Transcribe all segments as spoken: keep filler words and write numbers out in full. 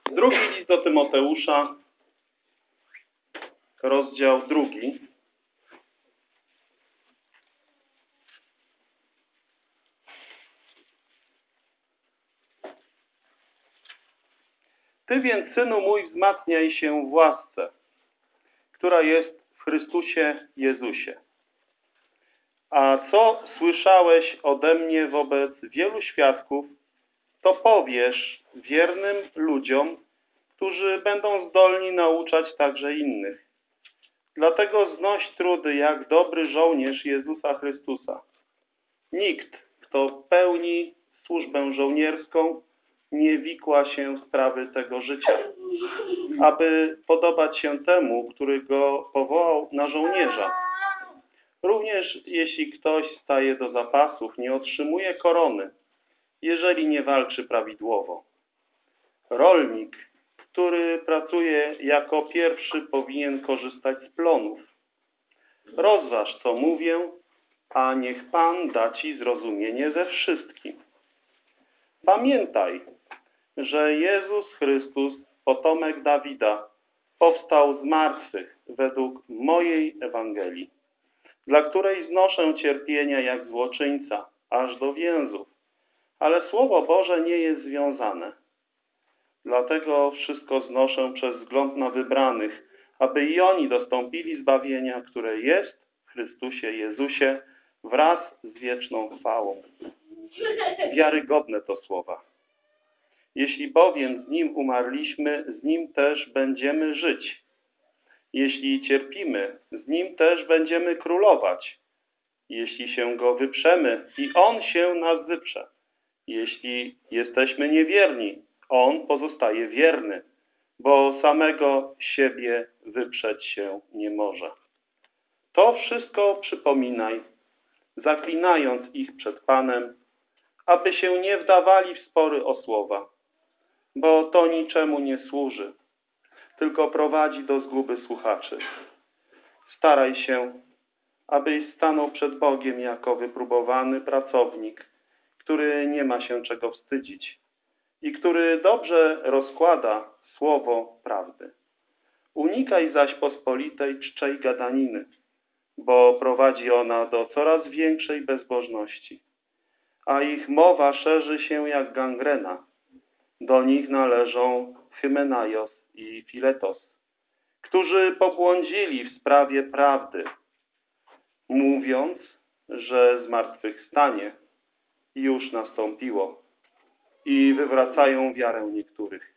Drugi list do Tymoteusza, rozdział drugi. Ty więc, synu mój, wzmacniaj się w łasce, która jest w Chrystusie Jezusie. A co słyszałeś ode mnie wobec wielu świadków, to powiesz wiernym ludziom, którzy będą zdolni nauczać także innych. Dlatego znoś trudy jak dobry żołnierz Jezusa Chrystusa. Nikt, kto pełni służbę żołnierską, nie wikła się w sprawy tego życia, aby podobać się temu, który go powołał na żołnierza. Również jeśli ktoś staje do zapasów, nie otrzymuje korony, jeżeli nie walczy prawidłowo. Rolnik, który pracuje jako pierwszy, powinien korzystać z plonów. Rozważ, co mówię, a niech Pan da ci zrozumienie ze wszystkim. Pamiętaj, że Jezus Chrystus, potomek Dawida, powstał z martwych według mojej Ewangelii, dla której znoszę cierpienia jak złoczyńca, aż do więzów, ale Słowo Boże nie jest związane. Dlatego wszystko znoszę przez wzgląd na wybranych, aby i oni dostąpili zbawienia, które jest w Chrystusie Jezusie wraz z wieczną chwałą. Wiarygodne to słowa. Jeśli bowiem z Nim umarliśmy, z Nim też będziemy żyć. Jeśli cierpimy, z Nim też będziemy królować. Jeśli się Go wyprzemy, i On się nas wyprze. Jeśli jesteśmy niewierni, On pozostaje wierny, bo samego siebie wyprzeć się nie może. To wszystko przypominaj, zaklinając ich przed Panem, aby się nie wdawali w spory o słowa, bo to niczemu nie służy, tylko prowadzi do zguby słuchaczy. Staraj się, abyś stanął przed Bogiem jako wypróbowany pracownik, który nie ma się czego wstydzić i który dobrze rozkłada słowo prawdy. Unikaj zaś pospolitej czczej gadaniny, bo prowadzi ona do coraz większej bezbożności, a ich mowa szerzy się jak gangrena. Do nich należą Hymenaios i Filetos, którzy pobłądzili w sprawie prawdy, mówiąc, że zmartwychwstanie już nastąpiło i wywracają wiarę niektórych.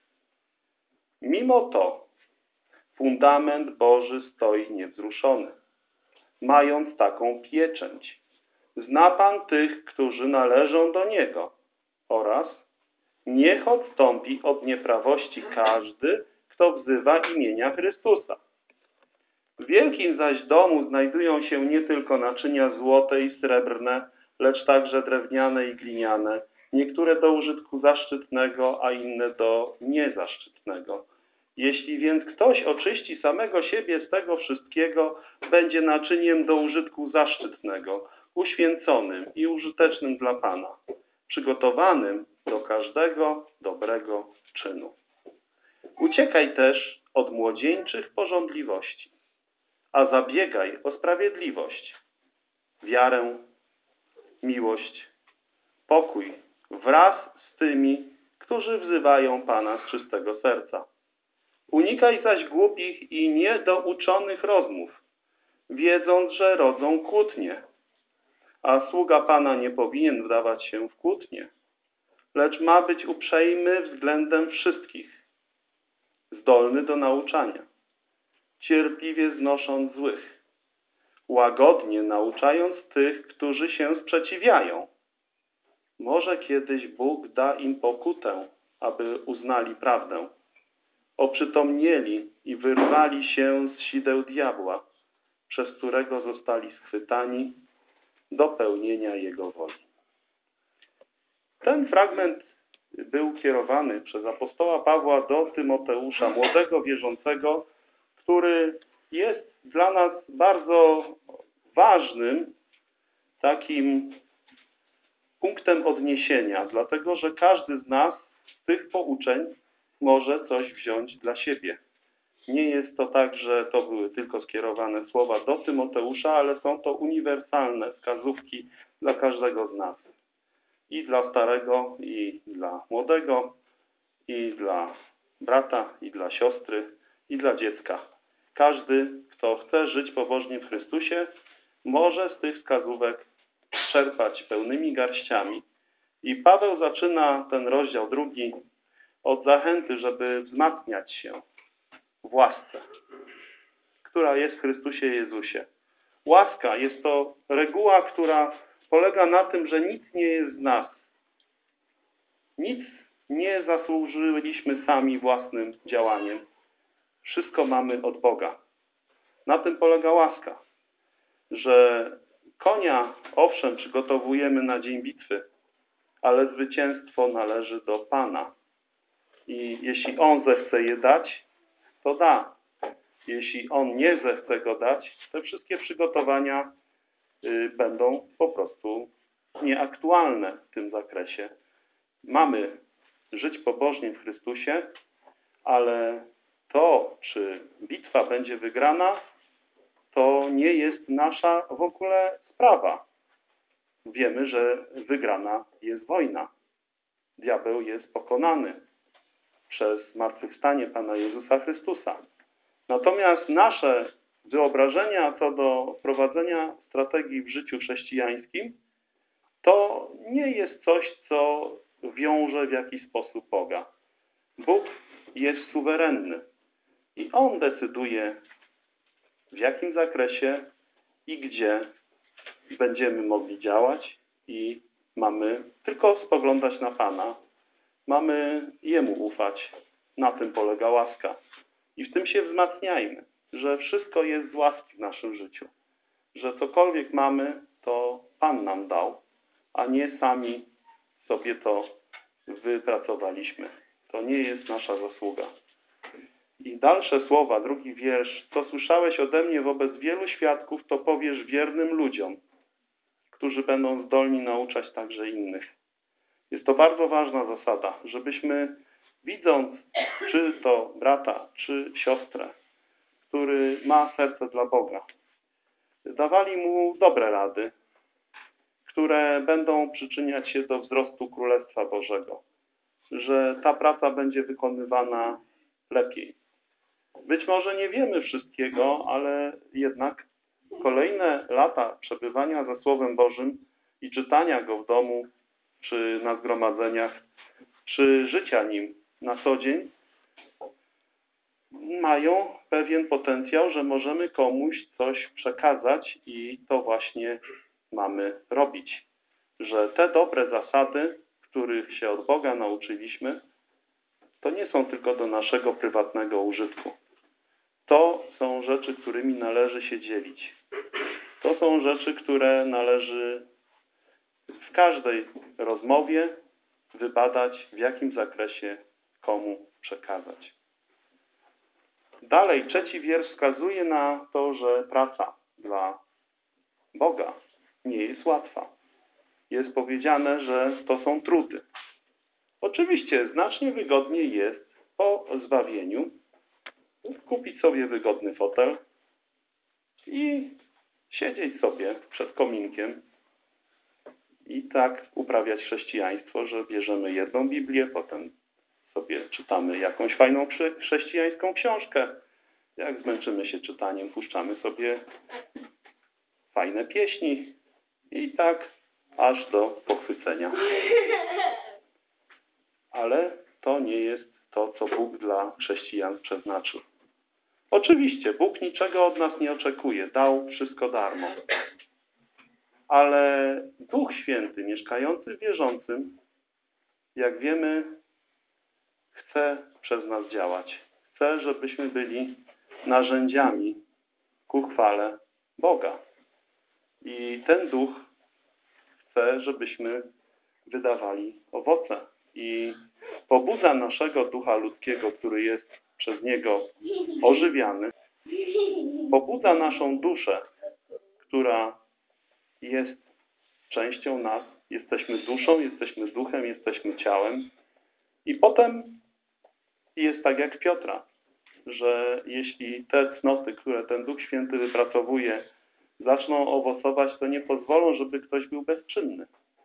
Mimo to fundament Boży stoi niewzruszony, mając taką pieczęć. Zna Pan tych, którzy należą do Niego oraz niech odstąpi od nieprawości każdy, kto wzywa imienia Chrystusa. W wielkim zaś domu znajdują się nie tylko naczynia złote i srebrne, lecz także drewniane i gliniane, niektóre do użytku zaszczytnego, a inne do niezaszczytnego. Jeśli więc ktoś oczyści samego siebie z tego wszystkiego, będzie naczyniem do użytku zaszczytnego, uświęconym i użytecznym dla Pana, przygotowanym do każdego dobrego czynu. Uciekaj też od młodzieńczych pożądliwości, a zabiegaj o sprawiedliwość, wiarę, miłość, pokój wraz z tymi, którzy wzywają Pana z czystego serca. Unikaj zaś głupich i niedouczonych rozmów, wiedząc, że rodzą kłótnie. A sługa Pana nie powinien wdawać się w kłótnie, lecz ma być uprzejmy względem wszystkich, zdolny do nauczania, cierpliwie znosząc złych, łagodnie nauczając tych, którzy się sprzeciwiają. Może kiedyś Bóg da im pokutę, aby uznali prawdę, oprzytomnieli i wyrwali się z sideł diabła, przez którego zostali schwytani do pełnienia Jego woli. Ten fragment był kierowany przez apostoła Pawła do Tymoteusza, młodego wierzącego, który jest dla nas bardzo ważnym takim punktem odniesienia, dlatego że każdy z nas z tych pouczeń może coś wziąć dla siebie. Nie jest to tak, że to były tylko skierowane słowa do Tymoteusza, ale są to uniwersalne wskazówki dla każdego z nas. I dla starego, i dla młodego, i dla brata, i dla siostry, i dla dziecka. Każdy, kto chce żyć pobożnie w Chrystusie, może z tych wskazówek czerpać pełnymi garściami. I Paweł zaczyna ten rozdział drugi od zachęty, żeby wzmacniać się w łasce, która jest w Chrystusie Jezusie. Łaska jest to reguła, która polega na tym, że nic nie jest z nas. Nic nie zasłużyliśmy sami własnym działaniem. Wszystko mamy od Boga. Na tym polega łaska, że konia owszem przygotowujemy na dzień bitwy, ale zwycięstwo należy do Pana. I jeśli On zechce je dać, to da. Jeśli On nie zechce go dać, te wszystkie przygotowania y, będą po prostu nieaktualne w tym zakresie. Mamy żyć pobożnie w Chrystusie, ale to, czy bitwa będzie wygrana, to nie jest nasza w ogóle sprawa. Wiemy, że wygrana jest wojna. Diabeł jest pokonany przez zmartwychwstanie Pana Jezusa Chrystusa. Natomiast nasze wyobrażenia co do prowadzenia strategii w życiu chrześcijańskim to nie jest coś, co wiąże w jakiś sposób Boga. Bóg jest suwerenny i On decyduje, w jakim zakresie i gdzie będziemy mogli działać i mamy tylko spoglądać na Pana. Mamy Jemu ufać. Na tym polega łaska. I w tym się wzmacniajmy, że wszystko jest z łaski w naszym życiu. Że cokolwiek mamy, to Pan nam dał, a nie sami sobie to wypracowaliśmy. To nie jest nasza zasługa. I dalsze słowa, drugi wiersz. Co słyszałeś ode mnie wobec wielu świadków, to powiesz wiernym ludziom, którzy będą zdolni nauczać także innych. Jest to bardzo ważna zasada, żebyśmy widząc, czy to brata, czy siostrę, który ma serce dla Boga, dawali mu dobre rady, które będą przyczyniać się do wzrostu Królestwa Bożego, że ta praca będzie wykonywana lepiej. Być może nie wiemy wszystkiego, ale jednak kolejne lata przebywania ze Słowem Bożym i czytania Go w domu, czy na zgromadzeniach, czy życia nim na co dzień, mają pewien potencjał, że możemy komuś coś przekazać i to właśnie mamy robić. Że te dobre zasady, których się od Boga nauczyliśmy, to nie są tylko do naszego prywatnego użytku. To są rzeczy, którymi należy się dzielić. To są rzeczy, które należy w każdej rozmowie wybadać, w jakim zakresie komu przekazać. Dalej, trzeci wiersz wskazuje na to, że praca dla Boga nie jest łatwa. Jest powiedziane, że to są trudy. Oczywiście znacznie wygodniej jest po zbawieniu kupić sobie wygodny fotel i siedzieć sobie przed kominkiem i tak uprawiać chrześcijaństwo, że bierzemy jedną Biblię, potem sobie czytamy jakąś fajną chrześcijańską książkę. Jak zmęczymy się czytaniem, puszczamy sobie fajne pieśni i tak aż do pochwycenia. Ale to nie jest to, co Bóg dla chrześcijan przeznaczył. Oczywiście, Bóg niczego od nas nie oczekuje. Dał wszystko darmo. Ale Duch Święty, mieszkający w wierzącym, jak wiemy, chce przez nas działać. Chce, żebyśmy byli narzędziami ku chwale Boga. I ten Duch chce, żebyśmy wydawali owoce. I pobudza naszego ducha ludzkiego, który jest przez Niego ożywiany, pobudza naszą duszę, która jest częścią nas. Jesteśmy duszą, jesteśmy duchem, jesteśmy ciałem. I potem jest tak jak Piotra, że jeśli te cnoty, które ten Duch Święty wypracowuje, zaczną owocować, to nie pozwolą, żeby ktoś był bezczynny.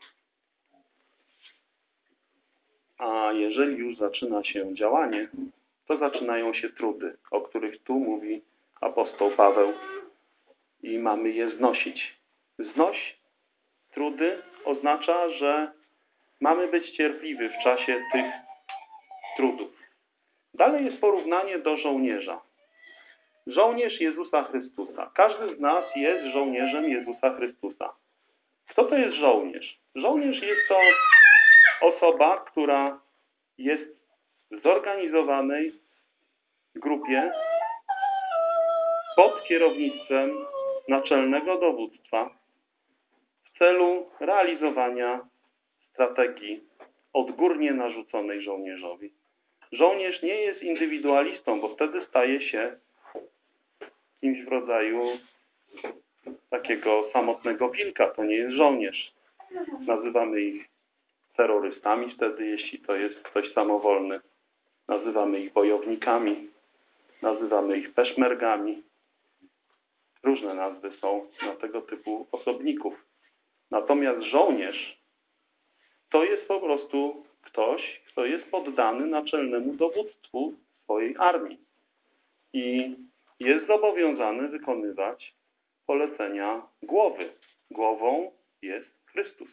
A jeżeli już zaczyna się działanie, to zaczynają się trudy, o których tu mówi apostoł Paweł i mamy je znosić. Znoś trudy oznacza, że mamy być cierpliwi w czasie tych trudów. Dalej jest porównanie do żołnierza. Żołnierz Jezusa Chrystusa. Każdy z nas jest żołnierzem Jezusa Chrystusa. Kto to jest żołnierz? Żołnierz jest to osoba, która jest w zorganizowanej grupie pod kierownictwem naczelnego dowództwa w celu realizowania strategii odgórnie narzuconej żołnierzowi. Żołnierz nie jest indywidualistą, bo wtedy staje się kimś w rodzaju takiego samotnego wilka. To nie jest żołnierz. Nazywamy ich terrorystami wtedy, jeśli to jest ktoś samowolny. Nazywamy ich bojownikami. Nazywamy ich peszmergami. Różne nazwy są na tego typu osobników. Natomiast żołnierz to jest po prostu ktoś, kto jest poddany naczelnemu dowództwu swojej armii i jest zobowiązany wykonywać polecenia głowy. Głową jest Chrystus.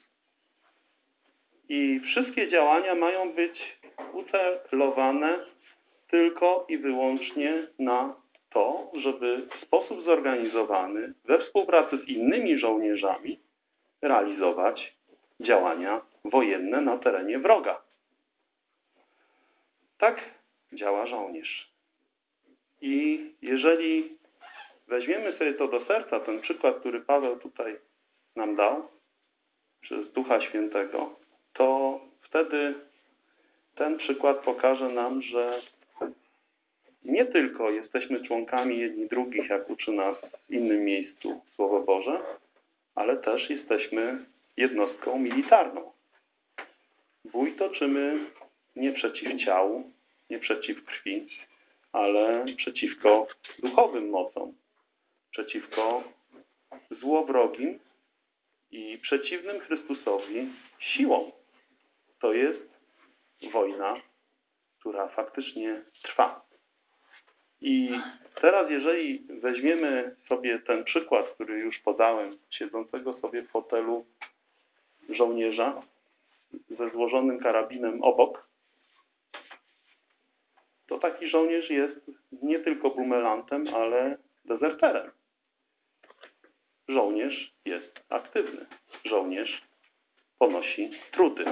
I wszystkie działania mają być ucelowane tylko i wyłącznie na to, żeby w sposób zorganizowany, we współpracy z innymi żołnierzami, realizować działania wojenne na terenie wroga. Tak działa żołnierz. I jeżeli weźmiemy sobie to do serca, ten przykład, który Paweł tutaj nam dał, przez Ducha Świętego, to wtedy ten przykład pokaże nam, że nie tylko jesteśmy członkami jedni drugich, jak uczy nas w innym miejscu Słowo Boże, ale też jesteśmy jednostką militarną. Bój toczymy nie przeciw ciału, nie przeciw krwi, ale przeciwko duchowym mocom, przeciwko złowrogim i przeciwnym Chrystusowi siłom. To jest wojna, która faktycznie trwa. I teraz, jeżeli weźmiemy sobie ten przykład, który już podałem, siedzącego sobie w fotelu żołnierza ze złożonym karabinem obok, to taki żołnierz jest nie tylko bumelantem, ale dezerterem. Żołnierz jest aktywny. Żołnierz ponosi trudy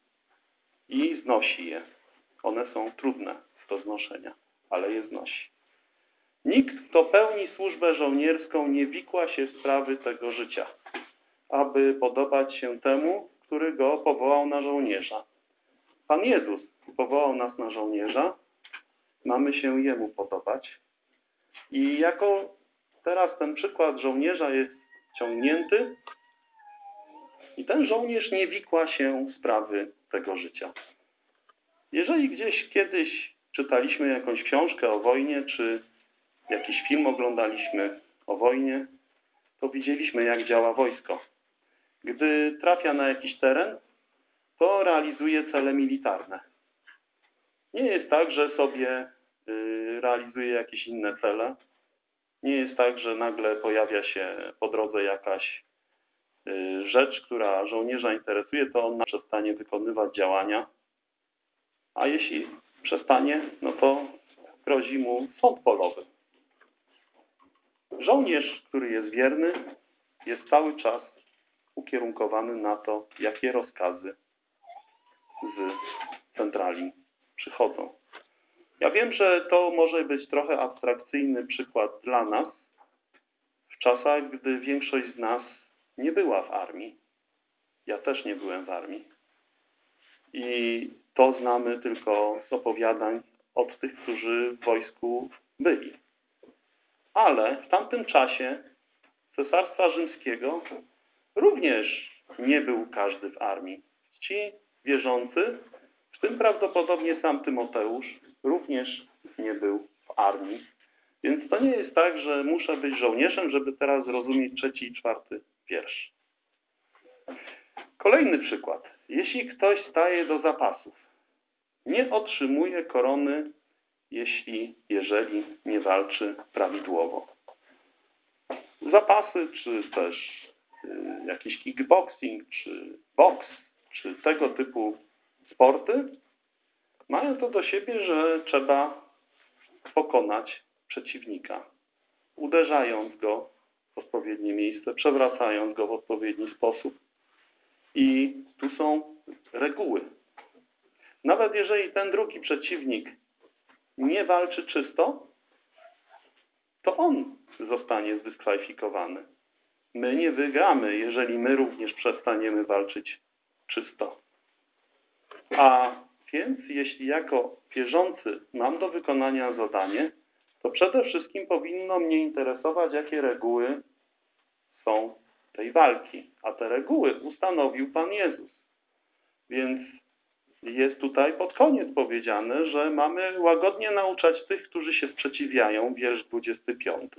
i znosi je. One są trudne do znoszenia, ale je znosi. Nikt, kto pełni służbę żołnierską, nie wikła się w sprawy tego życia, aby podobać się temu, który go powołał na żołnierza. Pan Jezus powołał nas na żołnierza, mamy się Jemu podobać. I jako teraz ten przykład żołnierza jest ciągnięty i ten żołnierz nie wikła się w sprawy tego życia. Jeżeli gdzieś kiedyś czytaliśmy jakąś książkę o wojnie, czy jakiś film oglądaliśmy o wojnie, to widzieliśmy, jak działa wojsko. Gdy trafia na jakiś teren, to realizuje cele militarne. Nie jest tak, że sobie y, realizuje jakieś inne cele. Nie jest tak, że nagle pojawia się po drodze jakaś y, rzecz, która żołnierza interesuje, to on przestanie wykonywać działania. A jeśli przestanie, no to grozi mu sąd polowy. Żołnierz, który jest wierny, jest cały czas ukierunkowany na to, jakie rozkazy z centrali przychodzą. Ja wiem, że to może być trochę abstrakcyjny przykład dla nas w czasach, gdy większość z nas nie była w armii. Ja też nie byłem w armii. I to znamy tylko z opowiadań od tych, którzy w wojsku byli. Ale w tamtym czasie Cesarstwa Rzymskiego również nie był każdy w armii. Ci wierzący, w tym prawdopodobnie sam Tymoteusz, również nie był w armii. Więc to nie jest tak, że muszę być żołnierzem, żeby teraz zrozumieć trzeci i czwarty wiersz. Kolejny przykład. Jeśli ktoś staje do zapasów, nie otrzymuje korony, jeśli, jeżeli nie walczy prawidłowo. Zapasy, czy też y, jakiś kickboxing, czy boks, czy tego typu sporty mają to do siebie, że trzeba pokonać przeciwnika, uderzając go w odpowiednie miejsce, przewracając go w odpowiedni sposób. I tu są reguły. Nawet jeżeli ten drugi przeciwnik nie walczy czysto, to on zostanie zdyskwalifikowany. My nie wygramy, jeżeli my również przestaniemy walczyć czysto. A więc jeśli jako wierzący mam do wykonania zadanie, to przede wszystkim powinno mnie interesować, jakie reguły są tej walki. A te reguły ustanowił Pan Jezus. Więc jest tutaj pod koniec powiedziane, że mamy łagodnie nauczać tych, którzy się sprzeciwiają, wiersz dwudziesty piąty.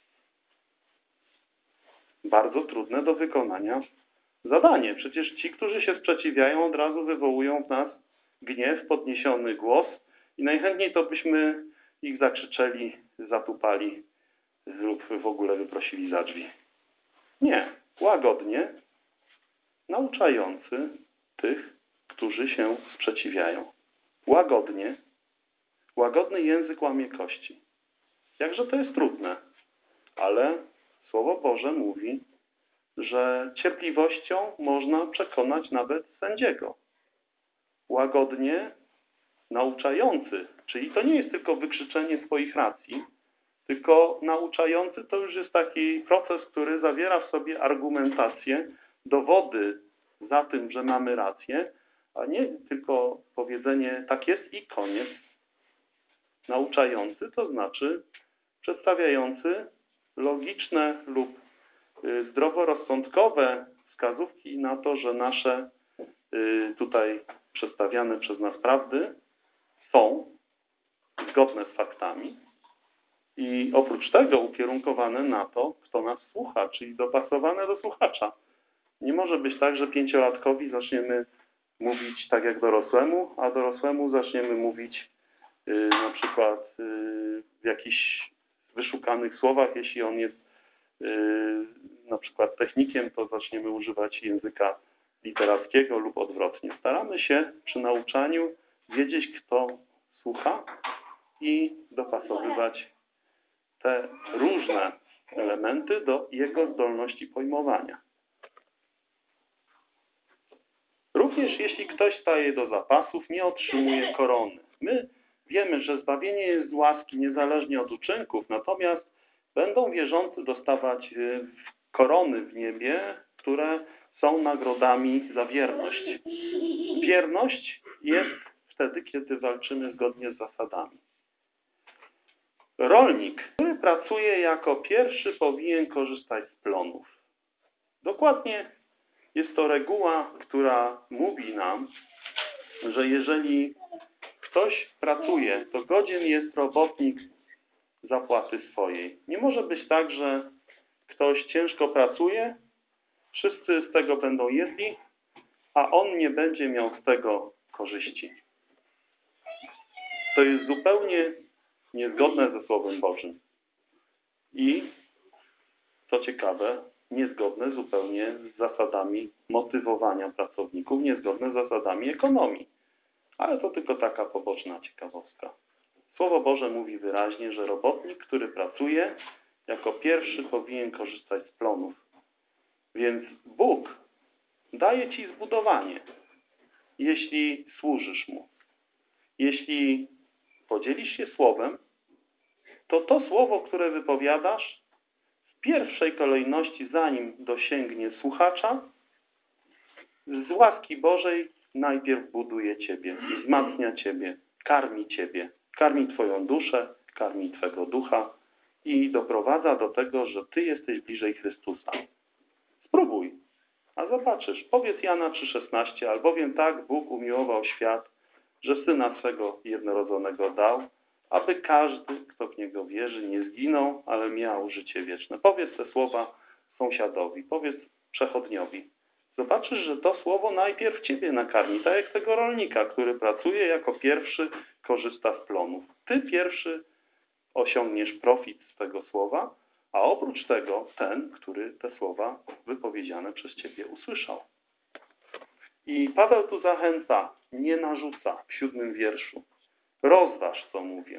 Bardzo trudne do wykonania zadanie. Przecież ci, którzy się sprzeciwiają, od razu wywołują w nas gniew, podniesiony głos i najchętniej to byśmy ich zakrzyczeli, zatupali lub w ogóle wyprosili za drzwi. Nie. Łagodnie nauczający tych, którzy się sprzeciwiają. Łagodnie. Łagodny język łamie kości. Jakże to jest trudne, ale Słowo Boże mówi, że cierpliwością można przekonać nawet sędziego. Łagodnie nauczający, czyli to nie jest tylko wykrzyczenie swoich racji, tylko nauczający to już jest taki proces, który zawiera w sobie argumentację, dowody za tym, że mamy rację, a nie tylko powiedzenie tak jest i koniec. Nauczający to znaczy przedstawiający logiczne lub zdroworozsądkowe wskazówki na to, że nasze tutaj przedstawiane przez nas prawdy są zgodne z faktami i oprócz tego ukierunkowane na to, kto nas słucha, czyli dopasowane do słuchacza. Nie może być tak, że pięciolatkowi zaczniemy mówić tak jak dorosłemu, a dorosłemu zaczniemy mówić yy, na przykład yy, w jakichś wyszukanych słowach, jeśli on jest yy, na przykład technikiem, to zaczniemy używać języka literackiego lub odwrotnie. Staramy się przy nauczaniu wiedzieć, kto słucha i dopasowywać te różne elementy do jego zdolności pojmowania. Również jeśli ktoś staje do zapasów, nie otrzymuje korony. My wiemy, że zbawienie jest z łaski niezależnie od uczynków, natomiast będą wierzący dostawać korony w niebie, które są nagrodami za wierność. Wierność jest wtedy, kiedy walczymy zgodnie z zasadami. Rolnik, który pracuje jako pierwszy, powinien korzystać z plonów. Dokładnie jest to reguła, która mówi nam, że jeżeli ktoś pracuje, to godzien jest robotnik zapłaty swojej. Nie może być tak, że ktoś ciężko pracuje, wszyscy z tego będą jedli, a on nie będzie miał z tego korzyści. To jest zupełnie niezgodne ze Słowem Bożym. I, co ciekawe, niezgodne zupełnie z zasadami motywowania pracowników, niezgodne z zasadami ekonomii. Ale to tylko taka poboczna ciekawostka. Słowo Boże mówi wyraźnie, że robotnik, który pracuje, jako pierwszy powinien korzystać z plonów. Więc Bóg daje ci zbudowanie, jeśli służysz Mu. Jeśli podzielisz się słowem, to to słowo, które wypowiadasz, w pierwszej kolejności, zanim dosięgnie słuchacza, z łaski Bożej najpierw buduje ciebie, wzmacnia ciebie, karmi ciebie, karmi twoją duszę, karmi twego ducha i doprowadza do tego, że ty jesteś bliżej Chrystusa. Spróbuj, a zobaczysz. Powiedz Jana trzy szesnaście, albowiem tak Bóg umiłował świat, że Syna swego jednorodzonego dał, aby każdy, kto w Niego wierzy, nie zginął, ale miał życie wieczne. Powiedz te słowa sąsiadowi, powiedz przechodniowi. Zobaczysz, że to słowo najpierw ciebie nakarmi, tak jak tego rolnika, który pracuje jako pierwszy, korzysta z plonów. Ty pierwszy osiągniesz profit z tego słowa, a oprócz tego ten, który te słowa wypowiedziane przez ciebie usłyszał. I Paweł tu zachęca, nie narzuca w siódmym wierszu. Rozważ, co mówię,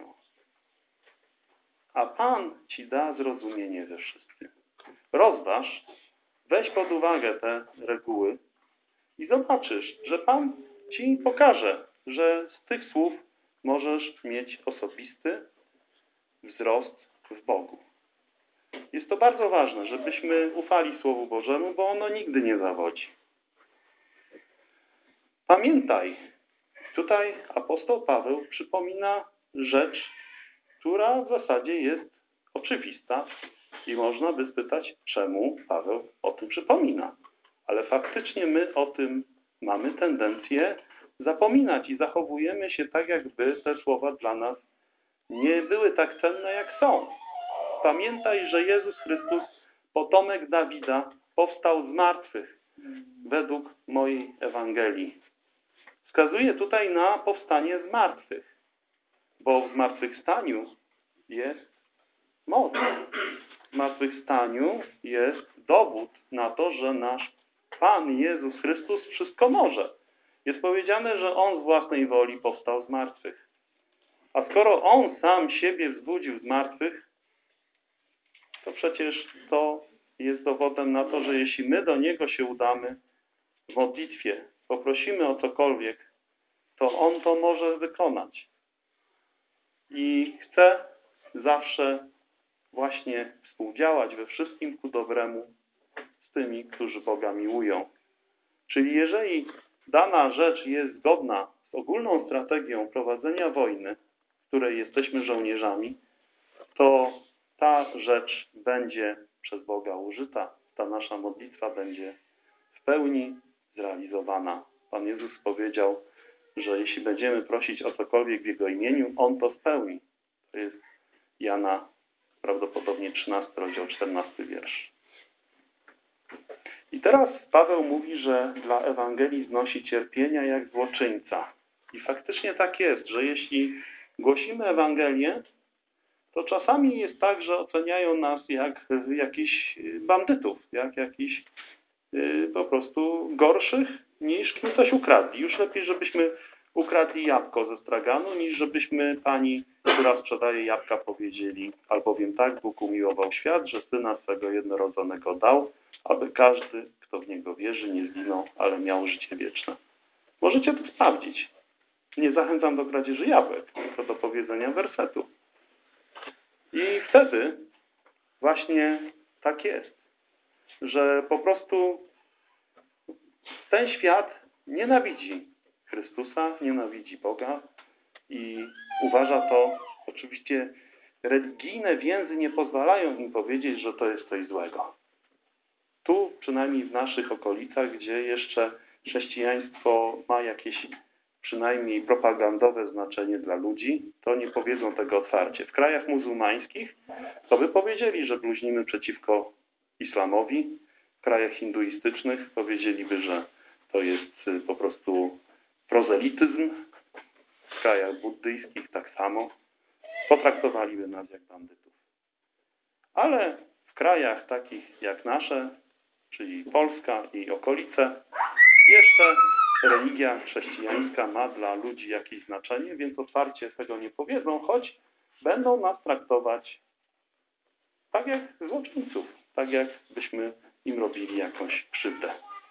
a Pan ci da zrozumienie we wszystkim. Rozważ, weź pod uwagę te reguły i zobaczysz, że Pan ci pokaże, że z tych słów możesz mieć osobisty wzrost w Bogu. Jest to bardzo ważne, żebyśmy ufali Słowu Bożemu, bo ono nigdy nie zawodzi. Pamiętaj, tutaj apostoł Paweł przypomina rzecz, która w zasadzie jest oczywista i można by spytać, czemu Paweł o tym przypomina. Ale faktycznie my o tym mamy tendencję zapominać i zachowujemy się tak, jakby te słowa dla nas nie były tak cenne, jak są. Pamiętaj, że Jezus Chrystus, potomek Dawida, powstał z martwych według mojej Ewangelii. Wskazuje tutaj na powstanie z martwych, bo w zmartwychwstaniu jest moc. W zmartwychwstaniu jest dowód na to, że nasz Pan Jezus Chrystus wszystko może. Jest powiedziane, że On z własnej woli powstał z martwych. A skoro On sam siebie wzbudził z martwych, to przecież to jest dowodem na to, że jeśli my do Niego się udamy w modlitwie, poprosimy o cokolwiek, to On to może wykonać. I chce zawsze właśnie współdziałać we wszystkim ku dobremu z tymi, którzy Boga miłują. Czyli jeżeli dana rzecz jest zgodna z ogólną strategią prowadzenia wojny, w której jesteśmy żołnierzami, to ta rzecz będzie przez Boga użyta. Ta nasza modlitwa będzie w pełni zrealizowana. Pan Jezus powiedział, że jeśli będziemy prosić o cokolwiek w Jego imieniu, On to spełni. To jest Jana prawdopodobnie trzynasty rozdział, czternasty wiersz. I teraz Paweł mówi, że dla Ewangelii znosi cierpienia jak złoczyńca. I faktycznie tak jest, że jeśli głosimy Ewangelię, to czasami jest tak, że oceniają nas jak jakichś bandytów, jak jakichś yy, po prostu gorszych, niż my coś ukradli. Już lepiej, żebyśmy ukradli jabłko ze straganu, niż żebyśmy pani, która sprzedaje jabłka, powiedzieli, albowiem tak Bóg umiłował świat, że Syna swego jednorodzonego dał, aby każdy, kto w Niego wierzy, nie zginął, ale miał życie wieczne. Możecie to sprawdzić. Nie zachęcam do kradzieży jabłek, tylko do powiedzenia wersetu. I wtedy właśnie tak jest, że po prostu ten świat nienawidzi Chrystusa, nienawidzi Boga i uważa to, oczywiście religijne więzy nie pozwalają im powiedzieć, że to jest coś złego. Tu, przynajmniej w naszych okolicach, gdzie jeszcze chrześcijaństwo ma jakieś przynajmniej propagandowe znaczenie dla ludzi, to nie powiedzą tego otwarcie. W krajach muzułmańskich to by powiedzieli, że bluźnimy przeciwko islamowi. W krajach hinduistycznych powiedzieliby, że to jest po prostu prozelityzm. W krajach buddyjskich tak samo. Potraktowaliby nas jak bandytów. Ale w krajach takich jak nasze, czyli Polska i okolice, jeszcze religia chrześcijańska ma dla ludzi jakieś znaczenie, więc otwarcie tego nie powiedzą, choć będą nas traktować tak jak złoczyńców, tak jak byśmy im robili jakąś krzywdę.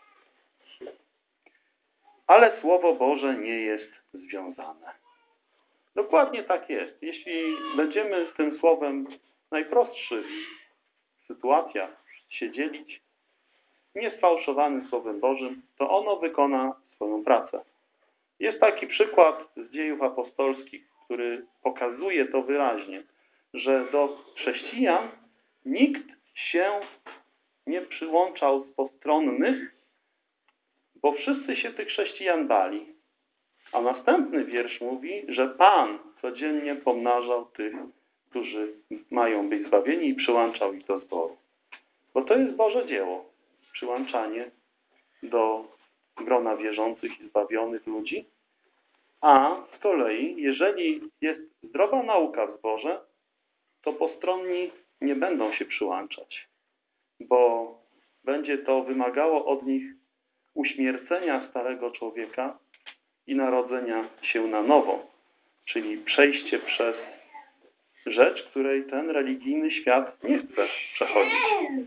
Ale Słowo Boże nie jest związane. Dokładnie tak jest. Jeśli będziemy z tym Słowem w najprostszych sytuacjach się dzielić, niesfałszowanym Słowem Bożym, to ono wykona swoją pracę. Jest taki przykład z Dziejów Apostolskich, który pokazuje to wyraźnie, że do chrześcijan nikt się nie przyłączał z postronnych, bo wszyscy się tych chrześcijan bali. A następny wiersz mówi, że Pan codziennie pomnażał tych, którzy mają być zbawieni i przyłączał ich do zboru. Bo to jest Boże dzieło, przyłączanie do grona wierzących i zbawionych ludzi. A z kolei, jeżeli jest zdrowa nauka w zborze, to postronni nie będą się przyłączać, bo będzie to wymagało od nich uśmiercenia starego człowieka i narodzenia się na nowo, czyli przejście przez rzecz, której ten religijny świat nie chce przechodzić.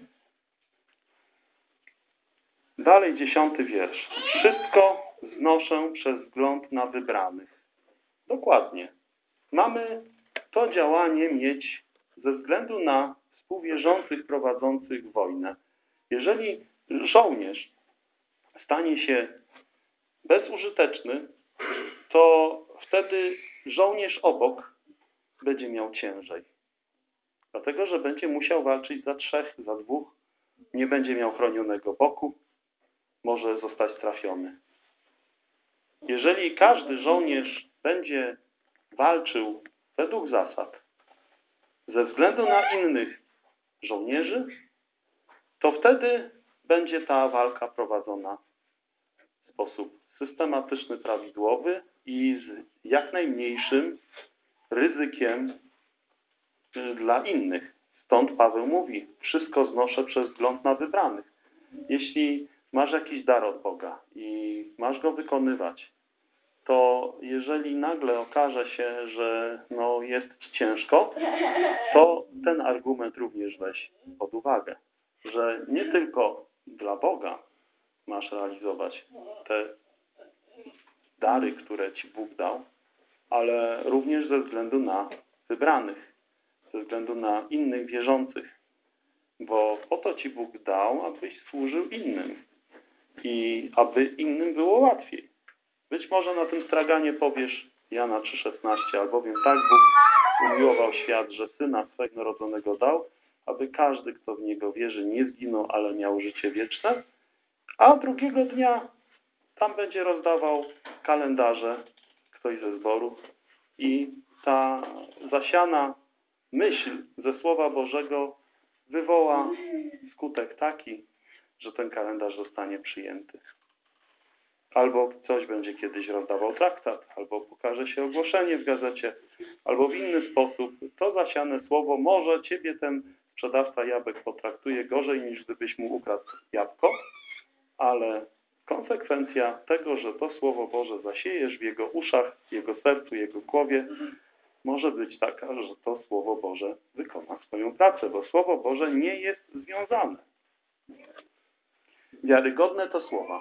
Dalej dziesiąty wiersz. Wszystko znoszę przez wzgląd na wybranych. Dokładnie. Mamy to działanie mieć ze względu na współwierzących prowadzących wojnę. Jeżeli żołnierz stanie się bezużyteczny, to wtedy żołnierz obok będzie miał ciężej. Dlatego, że będzie musiał walczyć za trzech, za dwóch, nie będzie miał chronionego boku, może zostać trafiony. Jeżeli każdy żołnierz będzie walczył według zasad, ze względu na innych żołnierzy, to wtedy będzie ta walka prowadzona w sposób systematyczny, prawidłowy i z jak najmniejszym ryzykiem dla innych. Stąd Paweł mówi, wszystko znoszę przez wzgląd na wybranych. Jeśli masz jakiś dar od Boga i masz go wykonywać, to jeżeli nagle okaże się, że no jest ci ciężko, to ten argument również weź pod uwagę, że nie tylko dla Boga masz realizować te dary, które ci Bóg dał, ale również ze względu na wybranych, ze względu na innych wierzących, bo po to ci Bóg dał, abyś służył innym i aby innym było łatwiej. Być może na tym straganie powiesz Jana trzy szesnaście, albowiem tak Bóg umiłował świat, że Syna swego narodzonego dał, aby każdy, kto w Niego wierzy, nie zginął, ale miał życie wieczne, a drugiego dnia tam będzie rozdawał kalendarze ktoś ze zboru i ta zasiana myśl ze Słowa Bożego wywoła skutek taki, że ten kalendarz zostanie przyjęty. Albo ktoś będzie kiedyś rozdawał traktat, albo pokaże się ogłoszenie w gazecie, albo w inny sposób. To zasiane słowo może ciebie ten sprzedawca jabłek potraktuje gorzej, niż gdybyś mu ukradł jabłko, ale konsekwencja tego, że to Słowo Boże zasiejesz w jego uszach, jego sercu, jego głowie, może być taka, że to Słowo Boże wykona swoją pracę, bo Słowo Boże nie jest związane. Wiarygodne to słowa.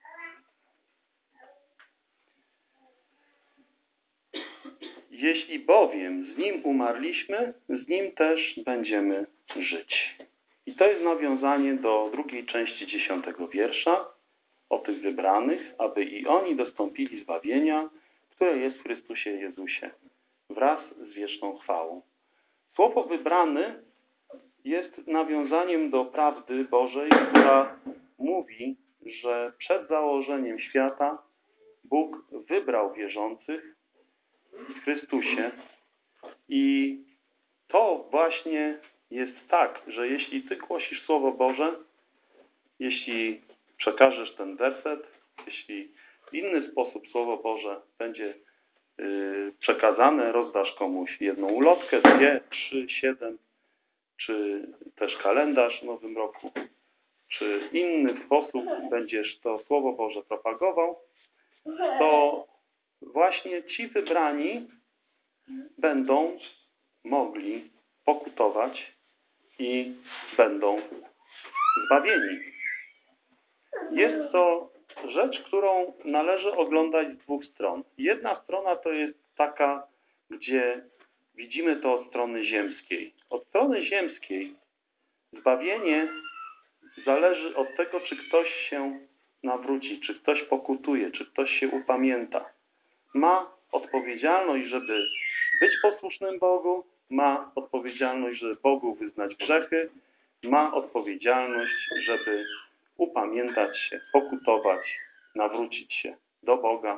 Jeśli bowiem z Nim umarliśmy, z Nim też będziemy żyć. I to jest nawiązanie do drugiej części dziesiątego wiersza o tych wybranych, aby i oni dostąpili zbawienia, które jest w Chrystusie Jezusie, wraz z wieczną chwałą. Słowo wybrany jest nawiązaniem do prawdy Bożej, która mówi, że przed założeniem świata Bóg wybrał wierzących w Chrystusie i to właśnie jest tak, że jeśli Ty głosisz Słowo Boże, jeśli przekażesz ten werset, jeśli w inny sposób Słowo Boże będzie yy, przekazane, rozdasz komuś jedną ulotkę, dwie, trzy, siedem, czy też kalendarz w Nowym Roku, czy inny sposób będziesz to Słowo Boże propagował, to właśnie ci wybrani będą mogli pokutować i będą zbawieni. Jest to rzecz, którą należy oglądać z dwóch stron. Jedna strona to jest taka, gdzie widzimy to od strony ziemskiej. Od strony ziemskiej zbawienie zależy od tego, czy ktoś się nawróci, czy ktoś pokutuje, czy ktoś się upamięta. Ma odpowiedzialność, żeby być posłusznym Bogu, ma odpowiedzialność, żeby Bogu wyznać grzechy, ma odpowiedzialność, żeby upamiętać się, pokutować, nawrócić się do Boga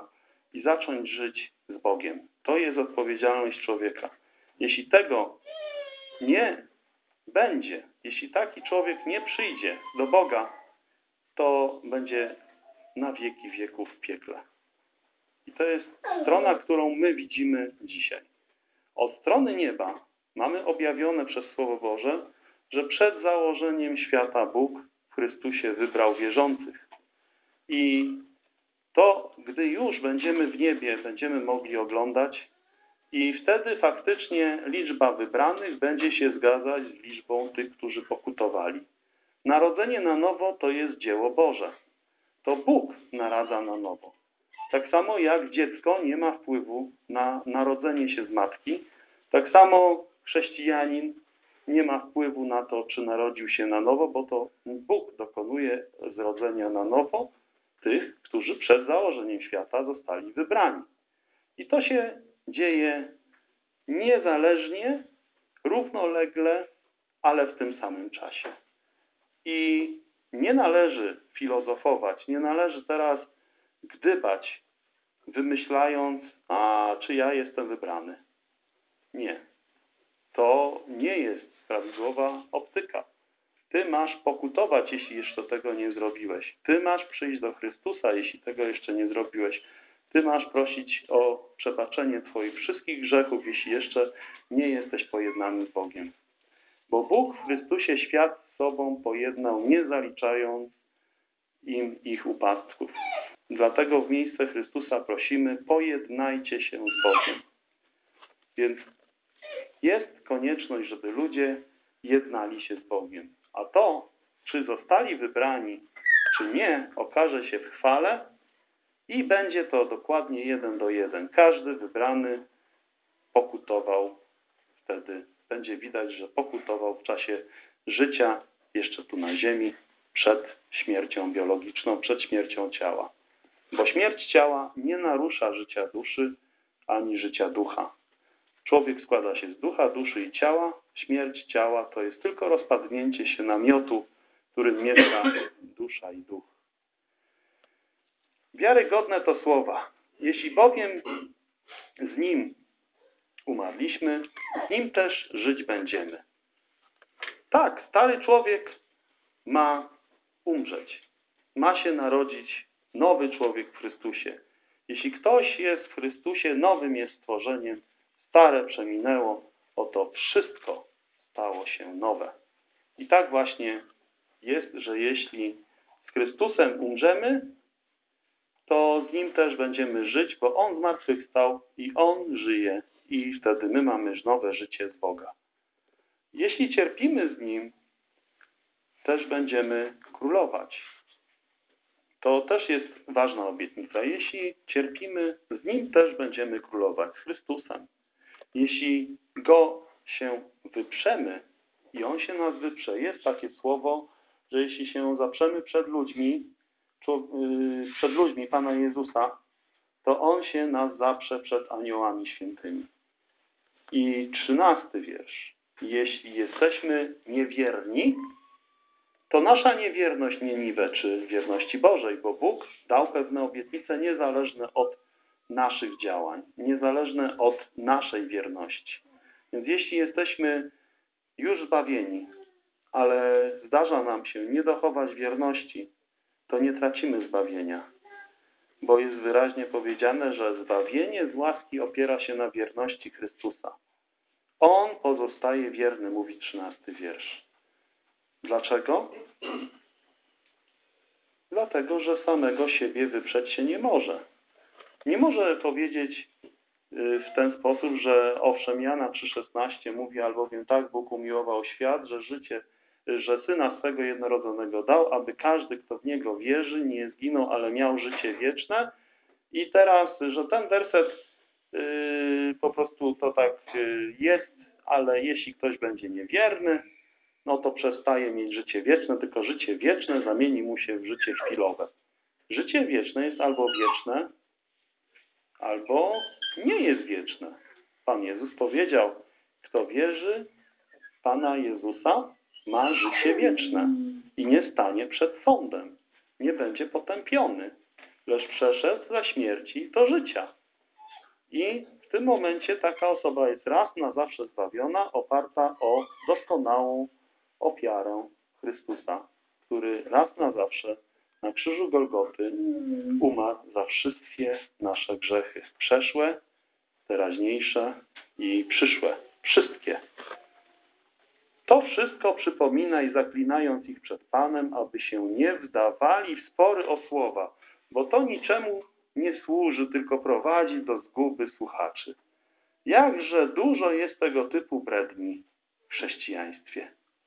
i zacząć żyć z Bogiem. To jest odpowiedzialność człowieka. Jeśli tego nie będzie, jeśli taki człowiek nie przyjdzie do Boga, to będzie na wieki wieków w piekle. I to jest strona, którą my widzimy dzisiaj. Od strony nieba mamy objawione przez Słowo Boże, że przed założeniem świata Bóg w Chrystusie wybrał wierzących. I to, gdy już będziemy w niebie, będziemy mogli oglądać i wtedy faktycznie liczba wybranych będzie się zgadzać z liczbą tych, którzy pokutowali. Narodzenie na nowo to jest dzieło Boże. To Bóg naradza na nowo. Tak samo jak dziecko nie ma wpływu na narodzenie się z matki, tak samo chrześcijanin nie ma wpływu na to, czy narodził się na nowo, bo to Bóg dokonuje zrodzenia na nowo tych, którzy przed założeniem świata zostali wybrani. I to się dzieje niezależnie, równolegle, ale w tym samym czasie. I nie należy filozofować, nie należy teraz gdybać, wymyślając, a czy ja jestem wybrany. Nie. To nie jest prawidłowa optyka. Ty masz pokutować, jeśli jeszcze tego nie zrobiłeś. Ty masz przyjść do Chrystusa, jeśli tego jeszcze nie zrobiłeś. Ty masz prosić o przebaczenie twoich wszystkich grzechów, jeśli jeszcze nie jesteś pojednany z Bogiem. Bo Bóg w Chrystusie świat z sobą pojednał, nie zaliczając im ich upadków. Dlatego w miejsce Chrystusa prosimy, pojednajcie się z Bogiem. Więc jest konieczność, żeby ludzie jednali się z Bogiem. A to, czy zostali wybrani, czy nie, okaże się w chwale i będzie to dokładnie jeden do jeden. Każdy wybrany pokutował wtedy. Będzie widać, że pokutował w czasie życia jeszcze tu na ziemi, przed śmiercią biologiczną, przed śmiercią ciała. Bo śmierć ciała nie narusza życia duszy ani życia ducha. Człowiek składa się z ducha, duszy i ciała. Śmierć ciała to jest tylko rozpadnięcie się namiotu, w którym mieszka dusza i duch. Wiarygodne to słowa. Jeśli bowiem z Nim umarliśmy, z Nim też żyć będziemy. Tak, stary człowiek ma umrzeć. Ma się narodzić nowy człowiek w Chrystusie. Jeśli ktoś jest w Chrystusie, nowym jest stworzeniem. Stare przeminęło, oto wszystko stało się nowe. I tak właśnie jest, że jeśli z Chrystusem umrzemy, to z Nim też będziemy żyć, bo On zmartwychwstał i On żyje i wtedy my mamy nowe życie z Boga. Jeśli cierpimy z Nim, też będziemy królować. To też jest ważna obietnica. Jeśli cierpimy, z Nim też będziemy królować, z Chrystusem. Jeśli Go się wyprzemy i On się nas wyprze, jest takie słowo, że jeśli się zaprzemy przed ludźmi, przed ludźmi Pana Jezusa, to On się nas zaprze przed aniołami świętymi. I trzynasty wiersz. Jeśli jesteśmy niewierni, to nasza niewierność nie niweczy wierności Bożej, bo Bóg dał pewne obietnice niezależne od naszych działań, niezależne od naszej wierności. Więc jeśli jesteśmy już zbawieni, ale zdarza nam się nie dochować wierności, to nie tracimy zbawienia. Bo jest wyraźnie powiedziane, że zbawienie z łaski opiera się na wierności Chrystusa. On pozostaje wierny, mówi trzynasty wiersz. Dlaczego? Dlatego, że samego siebie wyprzeć się nie może. Nie może powiedzieć w ten sposób, że owszem, Jana trzy szesnaście mówi, albowiem tak Bóg umiłował świat, że życie, że Syna swego jednorodzonego dał, aby każdy, kto w Niego wierzy, nie zginął, ale miał życie wieczne. I teraz, że ten werset yy, po prostu to tak yy, jest, ale jeśli ktoś będzie niewierny, no to przestaje mieć życie wieczne, tylko życie wieczne zamieni mu się w życie chwilowe. Życie wieczne jest albo wieczne, albo nie jest wieczne. Pan Jezus powiedział, kto wierzy w Pana Jezusa, ma życie wieczne i nie stanie przed sądem. Nie będzie potępiony. lecz przeszedł ze śmierci do życia. I w tym momencie taka osoba jest raz na zawsze zbawiona, oparta o doskonałą ofiarę Chrystusa, który raz na zawsze na krzyżu Golgoty umarł za wszystkie nasze grzechy. Przeszłe, teraźniejsze i przyszłe. Wszystkie. To wszystko przypominaj, zaklinając ich przed Panem, aby się nie wdawali w spory o słowa, bo to niczemu nie służy, tylko prowadzi do zguby słuchaczy. Jakże dużo jest tego typu bredni w chrześcijaństwie.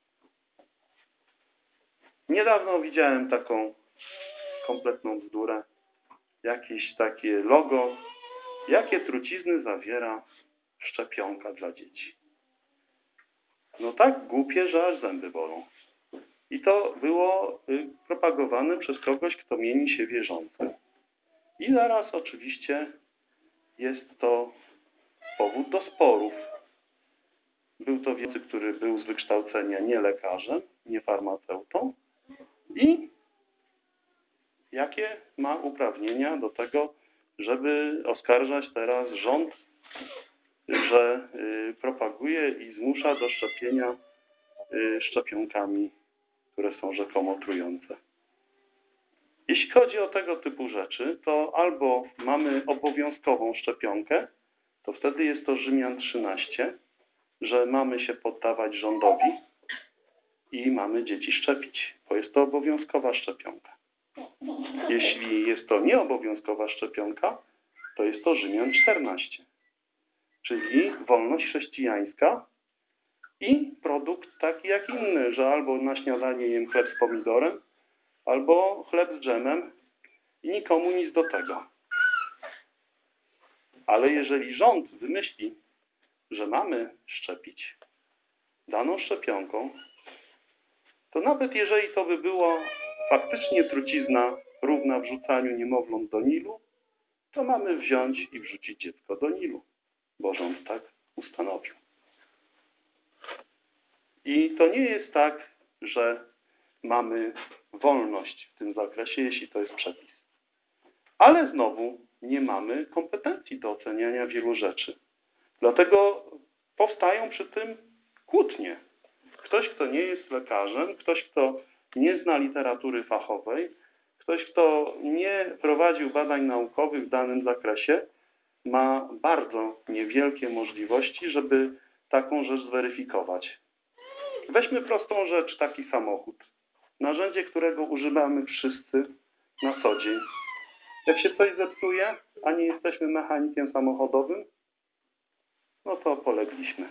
Niedawno widziałem taką kompletną bzdurę, jakieś takie logo, jakie trucizny zawiera szczepionka dla dzieci. No tak głupie, że aż zęby bolą. I to było y, propagowane przez kogoś, kto mieni się wierzącym. I zaraz oczywiście jest to powód do sporów. Był to wierzący, który był z wykształcenia nie lekarzem, nie farmaceutą. I jakie ma uprawnienia do tego, żeby oskarżać teraz rząd, że y, propaguje i zmusza do szczepienia y, szczepionkami, które są rzekomo trujące. Jeśli chodzi o tego typu rzeczy, to albo mamy obowiązkową szczepionkę, to wtedy jest to Rzymian trzynaście, że mamy się poddawać rządowi i mamy dzieci szczepić, bo jest to obowiązkowa szczepionka. Jeśli jest to nieobowiązkowa szczepionka, to jest to Rzymian czternaście, czyli wolność chrześcijańska i produkt taki jak inny, że albo na śniadanie jem chleb z pomidorem, albo chleb z dżemem i nikomu nic do tego. Ale jeżeli rząd wymyśli, że mamy szczepić daną szczepionką, to nawet jeżeli to by była faktycznie trucizna równa wrzucaniu niemowląt do Nilu, to mamy wziąć i wrzucić dziecko do Nilu, bo rząd tak ustanowił. I to nie jest tak, że mamy wolność w tym zakresie, jeśli to jest przepis. Ale znowu nie mamy kompetencji do oceniania wielu rzeczy. Dlatego powstają przy tym kłótnie. Ktoś, kto nie jest lekarzem, ktoś, kto nie zna literatury fachowej, ktoś, kto nie prowadził badań naukowych w danym zakresie, ma bardzo niewielkie możliwości, żeby taką rzecz zweryfikować. Weźmy prostą rzecz, taki samochód. Narzędzie, którego używamy wszyscy na co dzień. Jak się coś zepsuje, a nie jesteśmy mechanikiem samochodowym, no to polegliśmy.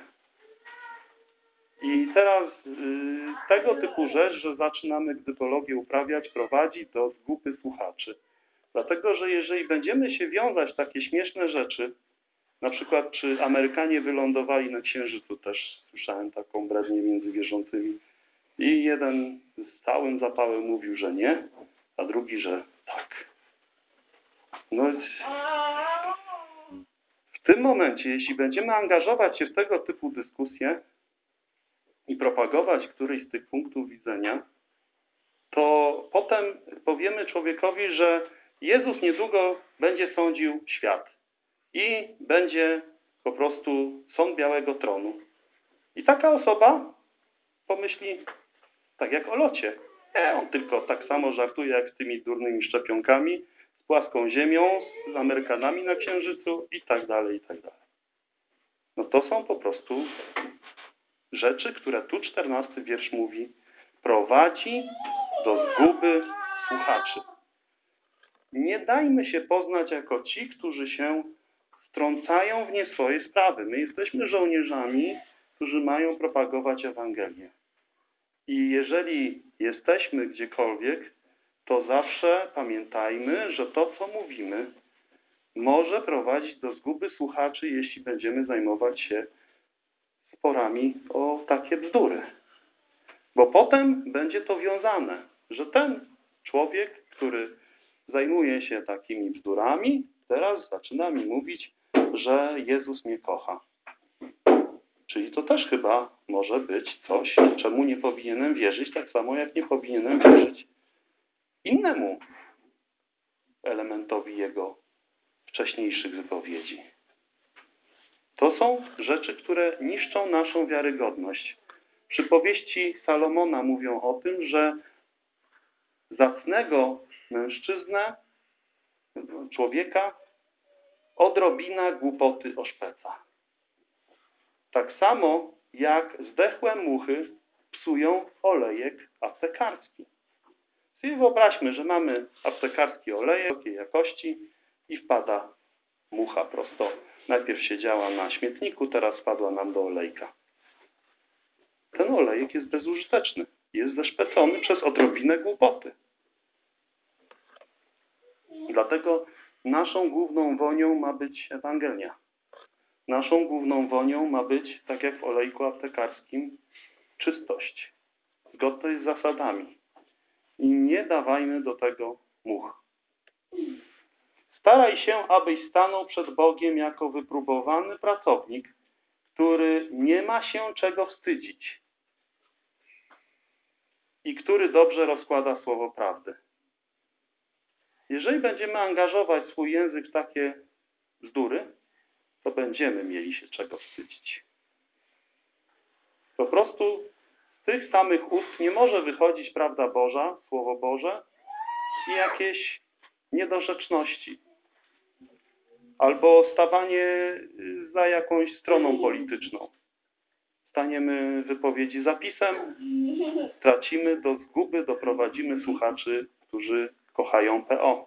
I teraz yy, tego typu rzecz, że zaczynamy gdybologię uprawiać, prowadzi do zguby słuchaczy. Dlatego, że jeżeli będziemy się wiązać w takie śmieszne rzeczy, na przykład czy Amerykanie wylądowali na Księżycu, też słyszałem taką brednię między wierzącymi, i jeden z całym zapałem mówił, że nie, a drugi, że tak. No, w tym momencie, jeśli będziemy angażować się w tego typu dyskusje i propagować któryś z tych punktów widzenia, to potem powiemy człowiekowi, że Jezus niedługo będzie sądził świat i będzie po prostu sąd białego tronu. I taka osoba pomyśli tak jak o locie. Nie, on tylko tak samo żartuje jak z tymi durnymi szczepionkami, z płaską ziemią, z Amerykanami na Księżycu i tak dalej, i tak dalej. No to są po prostu rzeczy, które tu czternasty wiersz mówi, prowadzi do zguby słuchaczy. Nie dajmy się poznać jako ci, którzy się wtrącają w nie swoje sprawy. My jesteśmy żołnierzami, którzy mają propagować Ewangelię. I jeżeli jesteśmy gdziekolwiek, to zawsze pamiętajmy, że to, co mówimy, może prowadzić do zguby słuchaczy, jeśli będziemy zajmować się sporami o takie bzdury. Bo potem będzie to wiązane, że ten człowiek, który zajmuje się takimi bzdurami, teraz zaczyna mi mówić, że Jezus mnie kocha. Czyli to też chyba może być coś, czemu nie powinienem wierzyć, tak samo jak nie powinienem wierzyć innemu. elementowi jego wcześniejszych wypowiedzi. To są rzeczy, które niszczą naszą wiarygodność. Przypowieści Salomona mówią o tym, że zacnego mężczyznę, człowieka, odrobina głupoty oszpeca. Tak samo jak zdechłe muchy psują olejek aptekarski. Czyli wyobraźmy, że mamy aptekarski olejek wysokiej jakości i wpada mucha prosto. Najpierw siedziała na śmietniku, teraz wpadła nam do olejka. Ten olejek jest bezużyteczny. Jest zeszpecony przez odrobinę głupoty. Dlatego naszą główną wonią ma być Ewangelia. Naszą główną wonią ma być, tak jak w olejku aptekarskim, czystość. Zgodność z zasadami. I nie dawajmy do tego much. Staraj się, abyś stanął przed Bogiem jako wypróbowany pracownik, który nie ma się czego wstydzić i który dobrze rozkłada słowo prawdy. Jeżeli będziemy angażować swój język w takie bzdury, to będziemy mieli się czego wstydzić. Po prostu z tych samych ust nie może wychodzić prawda Boża, Słowo Boże i jakieś niedorzeczności. Albo stawanie za jakąś stroną polityczną. Staniemy wypowiedzi zapisem, tracimy do zguby, doprowadzimy słuchaczy, którzy kochają P O.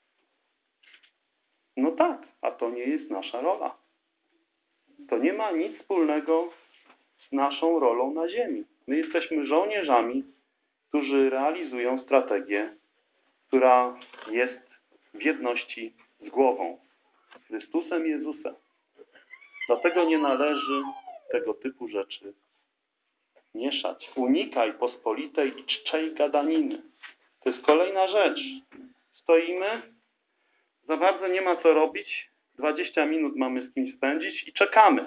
No tak, a to nie jest nasza rola. To nie ma nic wspólnego z naszą rolą na ziemi. My jesteśmy żołnierzami, którzy realizują strategię, która jest w jedności z głową, z Chrystusem Jezusem. Dlatego nie należy tego typu rzeczy mieszać. Unikaj pospolitej i czczej gadaniny. To jest kolejna rzecz. Stoimy, za bardzo nie ma co robić, dwadzieścia minut mamy z kimś spędzić i czekamy.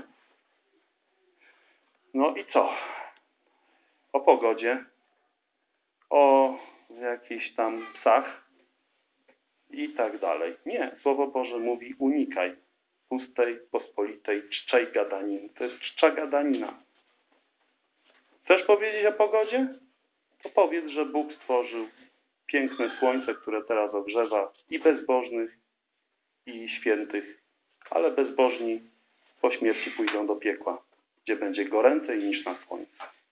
No i co? O pogodzie, o jakichś tam psach i tak dalej. Nie, Słowo Boże mówi unikaj pustej, pospolitej, czczej gadaniny. To jest czcza gadanina. Chcesz powiedzieć o pogodzie? To powiedz, że Bóg stworzył piękne słońce, które teraz ogrzewa i bezbożnych, i świętych, ale bezbożni po śmierci pójdą do piekła, gdzie będzie goręcej niż na słońcu.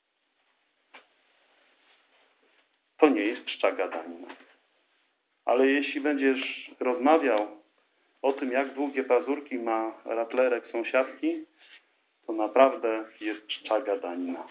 To nie jest czcza gadanina. Ale jeśli będziesz rozmawiał o tym, jak długie pazurki ma ratlerek sąsiadki, to naprawdę jest czcza gadanina.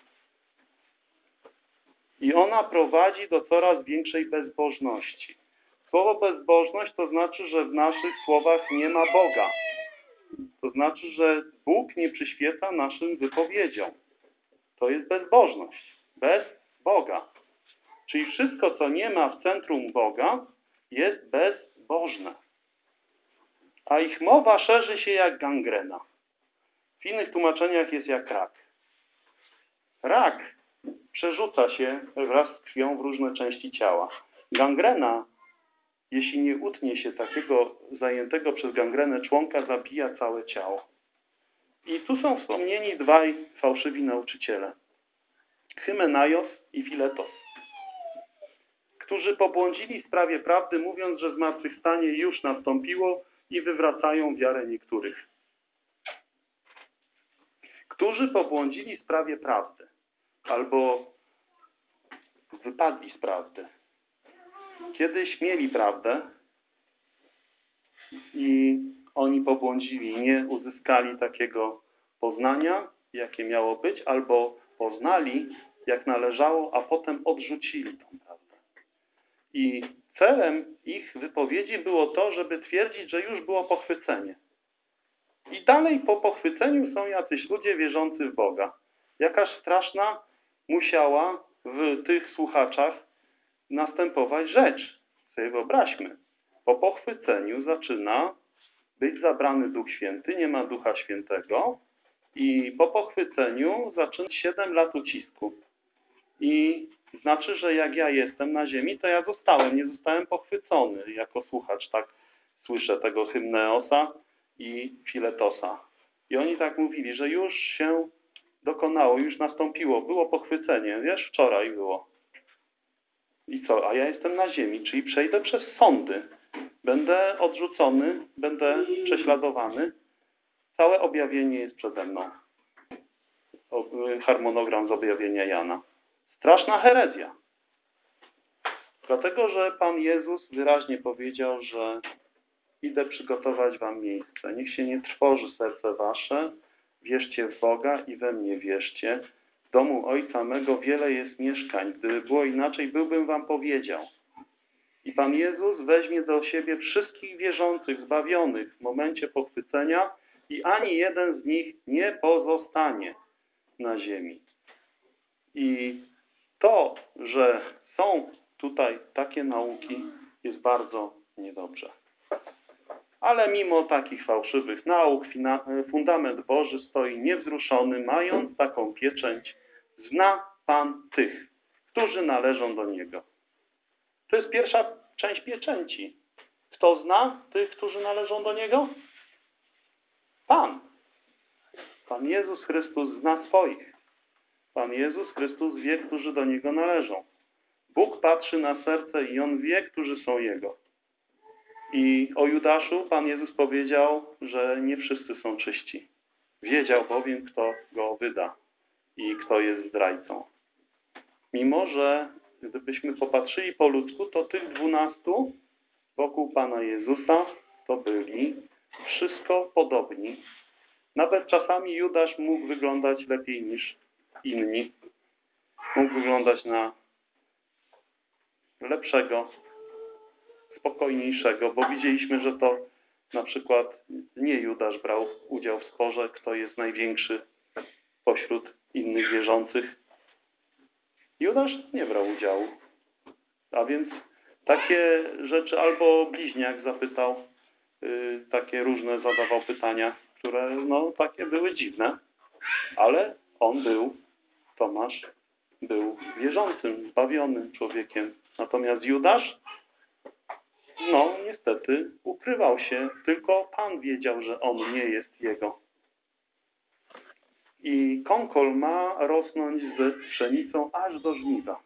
I ona prowadzi do coraz większej bezbożności. Słowo bezbożność to znaczy, że w naszych słowach nie ma Boga. To znaczy, że Bóg nie przyświeca naszym wypowiedziom. To jest bezbożność. Bez Boga. Czyli wszystko, co nie ma w centrum Boga, jest bezbożne. A ich mowa szerzy się jak gangrena. W innych tłumaczeniach jest jak rak. Rak przerzuca się wraz z krwią w różne części ciała. Gangrena, jeśli nie utnie się takiego zajętego przez gangrenę członka, zabija całe ciało. I tu są wspomnieni dwaj fałszywi nauczyciele. Hymenaios i Filetos, którzy pobłądzili w sprawie prawdy, mówiąc, że zmartwychwstanie już nastąpiło i wywracają wiarę niektórych. Którzy pobłądzili w sprawie prawdy, albo wypadli z prawdy. Kiedyś mieli prawdę i oni pobłądzili, nie uzyskali takiego poznania, jakie miało być, albo poznali, jak należało, a potem odrzucili tą prawdę. I celem ich wypowiedzi było to, żeby twierdzić, że już było pochwycenie. I dalej po pochwyceniu są jacyś ludzie wierzący w Boga. Jakaż straszna musiała w tych słuchaczach następować rzecz. Sobie wyobraźmy. Po pochwyceniu zaczyna być zabrany Duch Święty, nie ma Ducha Świętego i po pochwyceniu zaczyna siedem lat ucisku. I Znaczy, że jak ja jestem na ziemi, to ja zostałem, nie zostałem pochwycony. Jako słuchacz tak słyszę tego hymneosa i filetosa. I oni tak mówili, że już się dokonało, już nastąpiło, było pochwycenie. Wiesz, wczoraj było. I co? A ja jestem na ziemi, czyli przejdę przez sądy. Będę odrzucony, będę prześladowany. Całe objawienie jest przede mną. Harmonogram z objawienia Jana. Straszna herezja. Dlatego, że Pan Jezus wyraźnie powiedział, że idę przygotować wam miejsce. Niech się nie trwoży serce wasze, wierzcie w Boga i we mnie wierzcie. W domu Ojca mego wiele jest mieszkań. Gdyby było inaczej, byłbym wam powiedział. I Pan Jezus weźmie do siebie wszystkich wierzących, zbawionych w momencie pochwycenia i ani jeden z nich nie pozostanie na ziemi. I to, że są tutaj takie nauki, jest bardzo niedobrze. Ale mimo takich fałszywych nauk, fundament Boży stoi niewzruszony, mając taką pieczęć. Zna Pan tych, którzy należą do Niego. To jest pierwsza część pieczęci. Kto zna tych, którzy należą do Niego? Pan. Pan Jezus Chrystus zna swoich. Pan Jezus Chrystus wie, którzy do Niego należą. Bóg patrzy na serce i On wie, którzy są Jego. I o Judaszu Pan Jezus powiedział, że nie wszyscy są czyści. Wiedział bowiem, kto go wyda i kto jest zdrajcą. Mimo, że gdybyśmy popatrzyli po ludzku, to tych dwunastu wokół Pana Jezusa to byli wszystko podobni. Nawet czasami Judasz mógł wyglądać lepiej niż inni. Mógł wyglądać na lepszego, spokojniejszego, bo widzieliśmy, że to na przykład nie Judasz brał udział w sporze, kto jest największy pośród innych wierzących. Judasz nie brał udziału. A więc takie rzeczy, albo bliźniak zapytał, yy, takie różne zadawał pytania, które no takie były dziwne, ale on był, Tomasz, był wierzącym, zbawionym człowiekiem. Natomiast Judasz, no niestety ukrywał się, tylko Pan wiedział, że on nie jest jego. I konkol ma rosnąć z pszenicą aż do żniwa.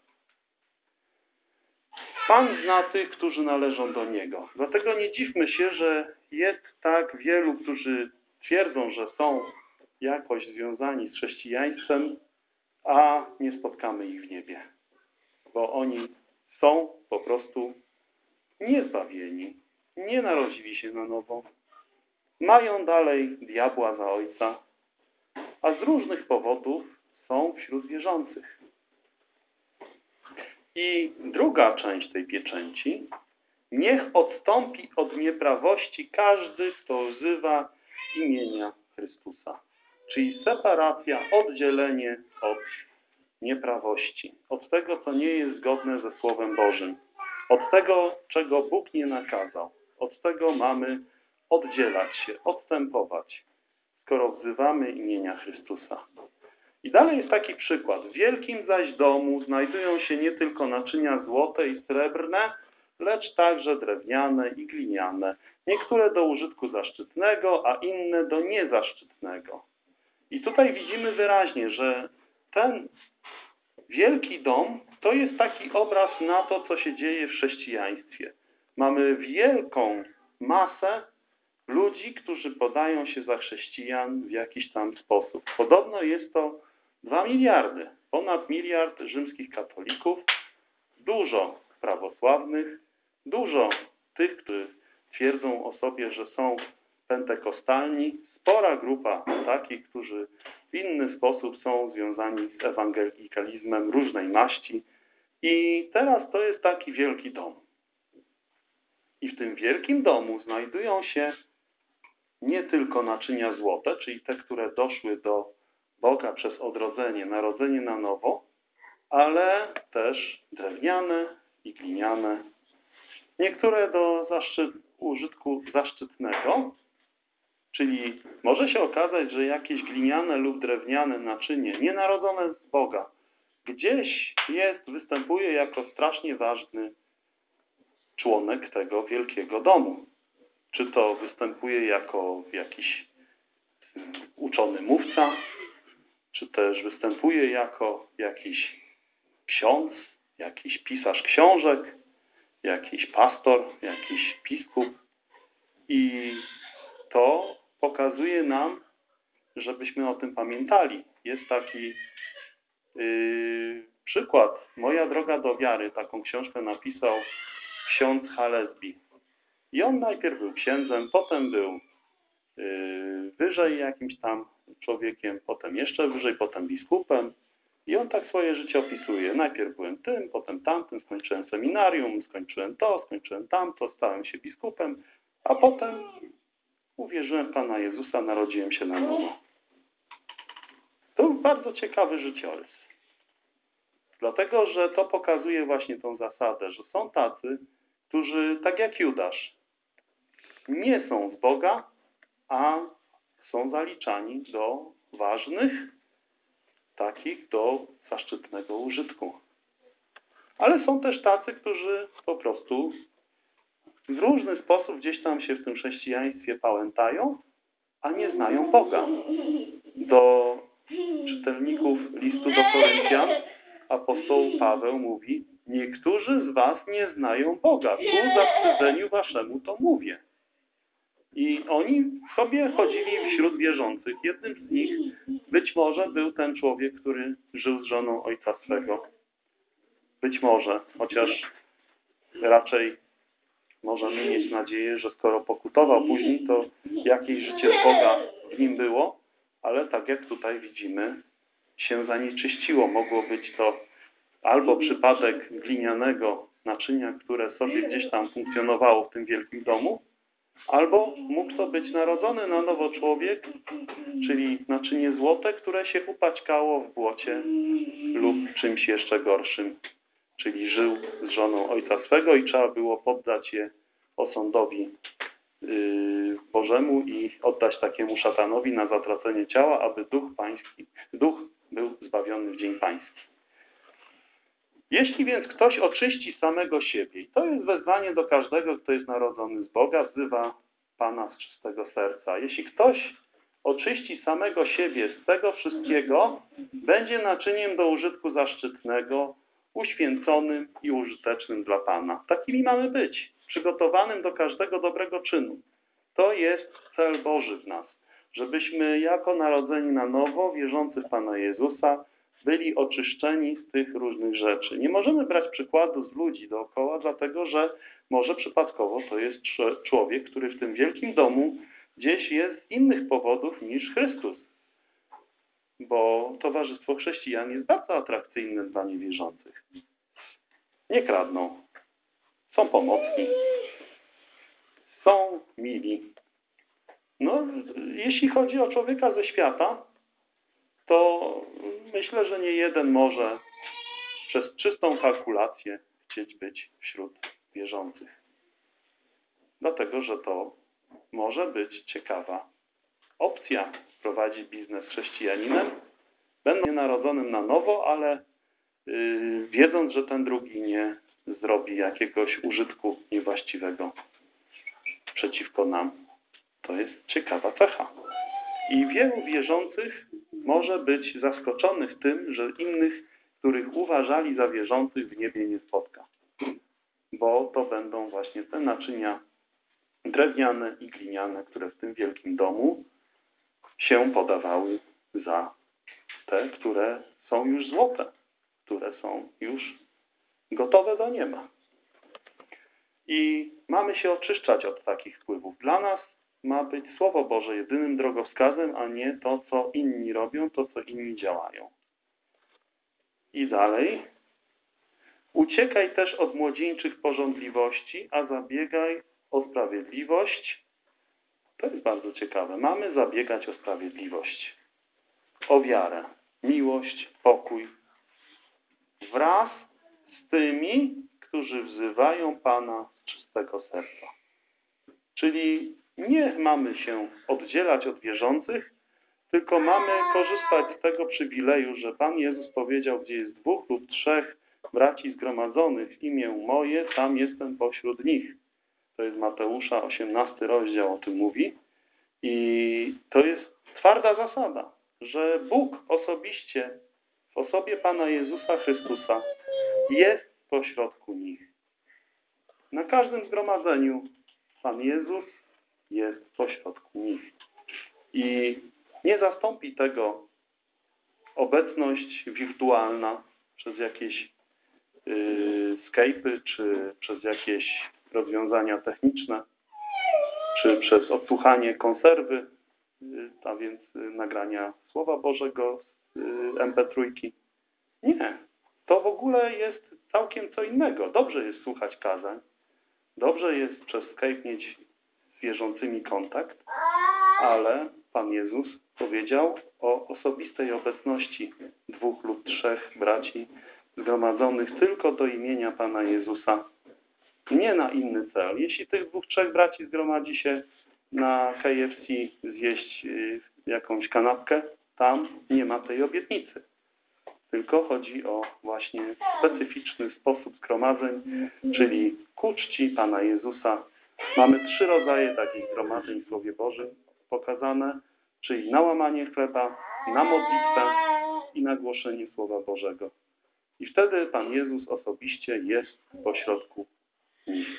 Pan zna tych, którzy należą do Niego. Dlatego nie dziwmy się, że jest tak wielu, którzy twierdzą, że są jakoś związani z chrześcijaństwem, a nie spotkamy ich w niebie. Bo oni są po prostu niezbawieni, nie narodzili się na nowo, mają dalej diabła za ojca, a z różnych powodów są wśród wierzących. I druga część tej pieczęci. Niech odstąpi od nieprawości każdy, kto używa imienia Chrystusa. Czyli separacja, oddzielenie od nieprawości. Od tego, co nie jest zgodne ze Słowem Bożym. Od tego, czego Bóg nie nakazał. Od tego mamy oddzielać się, odstępować, skoro wzywamy imienia Chrystusa. I dalej jest taki przykład. W wielkim zaś domu znajdują się nie tylko naczynia złote i srebrne, lecz także drewniane i gliniane. Niektóre do użytku zaszczytnego, a inne do niezaszczytnego. I tutaj widzimy wyraźnie, że ten wielki dom to jest taki obraz na to, co się dzieje w chrześcijaństwie. Mamy wielką masę ludzi, którzy podają się za chrześcijan w jakiś tam sposób. Podobno jest to dwa miliardy, ponad miliard rzymskich katolików, dużo prawosławnych, dużo tych, którzy twierdzą o sobie, że są pentekostalni, spora grupa takich, którzy w inny sposób są związani z ewangelikalizmem różnej maści. I teraz to jest taki wielki dom. I w tym wielkim domu znajdują się nie tylko naczynia złote, czyli te, które doszły do Boga przez odrodzenie, narodzenie na nowo, ale też drewniane i gliniane. Niektóre do zaszczyt, użytku zaszczytnego, czyli może się okazać, że jakieś gliniane lub drewniane naczynie, nienarodzone z Boga, gdzieś jest, występuje jako strasznie ważny członek tego wielkiego domu. Czy to występuje jako jakiś uczony mówca, czy też występuje jako jakiś ksiądz, jakiś pisarz książek, jakiś pastor, jakiś biskup. I to pokazuje nam, żebyśmy o tym pamiętali. Jest taki yy, przykład. Moja droga do wiary, taką książkę napisał ksiądz Halesby. I on najpierw był księdzem, potem był yy, wyżej jakimś tam człowiekiem, potem jeszcze wyżej, potem biskupem. I on tak swoje życie opisuje. Najpierw byłem tym, potem tamtym, skończyłem seminarium, skończyłem to, skończyłem tamto, stałem się biskupem, a potem uwierzyłem w Pana Jezusa, narodziłem się na nowo. To był bardzo ciekawy życiorys. Dlatego, że to pokazuje właśnie tą zasadę, że są tacy, którzy, tak jak Judasz, nie są z Boga, a są zaliczani do ważnych, takich do zaszczytnego użytku. Ale są też tacy, którzy po prostu w różny sposób gdzieś tam się w tym chrześcijaństwie pałętają, a nie znają Boga. Do czytelników listu do Koryntian apostoł Paweł mówi: niektórzy z was nie znają Boga, ku zawstydzeniu waszemu to mówię. I oni sobie chodzili wśród wierzących. Jednym z nich być może był ten człowiek, który żył z żoną ojca swego. Być może, chociaż raczej możemy mieć nadzieję, że skoro pokutował później, to jakieś życie z Boga w nim było, ale tak jak tutaj widzimy, się zanieczyściło. Mogło być to albo przypadek glinianego naczynia, które sobie gdzieś tam funkcjonowało w tym wielkim domu, albo mógł to być narodzony na nowo człowiek, czyli naczynie złote, które się upaćkało w błocie lub czymś jeszcze gorszym, czyli żył z żoną ojca swego i trzeba było poddać je osądowi yy, Bożemu i oddać takiemu szatanowi na zatracenie ciała, aby duch pański, duch był zbawiony w dzień pański. Jeśli więc ktoś oczyści samego siebie, i to jest wezwanie do każdego, kto jest narodzony z Boga, wzywa Pana z czystego serca. Jeśli ktoś oczyści samego siebie z tego wszystkiego, będzie naczyniem do użytku zaszczytnego, uświęconym i użytecznym dla Pana. Takimi mamy być, przygotowanym do każdego dobrego czynu. To jest cel Boży w nas, żebyśmy jako narodzeni na nowo, wierzący w Pana Jezusa, byli oczyszczeni z tych różnych rzeczy. Nie możemy brać przykładu z ludzi dookoła, dlatego że może przypadkowo to jest człowiek, który w tym wielkim domu gdzieś jest z innych powodów niż Chrystus. Bo towarzystwo chrześcijan jest bardzo atrakcyjne dla niewierzących. Nie kradną, są pomocni, są mili. No, jeśli chodzi o człowieka ze świata, to myślę, że nie jeden może przez czystą kalkulację chcieć być wśród wierzących. Dlatego, że to może być ciekawa opcja prowadzić biznes z chrześcijaninem, będąc narodzonym na nowo, ale yy, wiedząc, że ten drugi nie zrobi jakiegoś użytku niewłaściwego przeciwko nam. To jest ciekawa cecha. I wielu wierzących może być zaskoczonych tym, że innych, których uważali za wierzących, w niebie nie spotka. Bo to będą właśnie te naczynia drewniane i gliniane, które w tym wielkim domu się podawały za te, które są już złote, które są już gotowe do nieba. I mamy się oczyszczać od takich wpływów. Dla nas ma być Słowo Boże jedynym drogowskazem, a nie to, co inni robią, to, co inni działają. I dalej. Uciekaj też od młodzieńczych pożądliwości, a zabiegaj o sprawiedliwość. To jest bardzo ciekawe. Mamy zabiegać o sprawiedliwość, o wiarę, miłość, pokój. Wraz z tymi, którzy wzywają Pana z czystego serca. Czyli nie mamy się oddzielać od wierzących, tylko mamy korzystać z tego przywileju, że Pan Jezus powiedział, gdzie jest dwóch lub trzech braci zgromadzonych w imię moje, tam jestem pośród nich. To jest Mateusza, osiemnasty rozdział o tym mówi. I to jest twarda zasada, że Bóg osobiście w osobie Pana Jezusa Chrystusa jest pośrodku nich. Na każdym zgromadzeniu Pan Jezus jest pośrodku nich. I nie zastąpi tego obecność wirtualna przez jakieś yy, Skype'y, czy przez jakieś rozwiązania techniczne, czy przez odsłuchanie konserwy, yy, a więc yy, nagrania Słowa Bożego z yy, em pe trzy. Nie. To w ogóle jest całkiem co innego. Dobrze jest słuchać kazań, dobrze jest przez Skype mieć z wierzącymi kontakt, ale Pan Jezus powiedział o osobistej obecności dwóch lub trzech braci zgromadzonych tylko do imienia Pana Jezusa, nie na inny cel. Jeśli tych dwóch, trzech braci zgromadzi się na K F C zjeść jakąś kanapkę, tam nie ma tej obietnicy. Tylko chodzi o właśnie specyficzny sposób zgromadzeń, czyli ku czci Pana Jezusa. Mamy trzy rodzaje takich zgromadzeń w Słowie Bożym pokazane, czyli na łamanie chleba, na modlitwę i na głoszenie Słowa Bożego. I wtedy Pan Jezus osobiście jest pośrodku nich.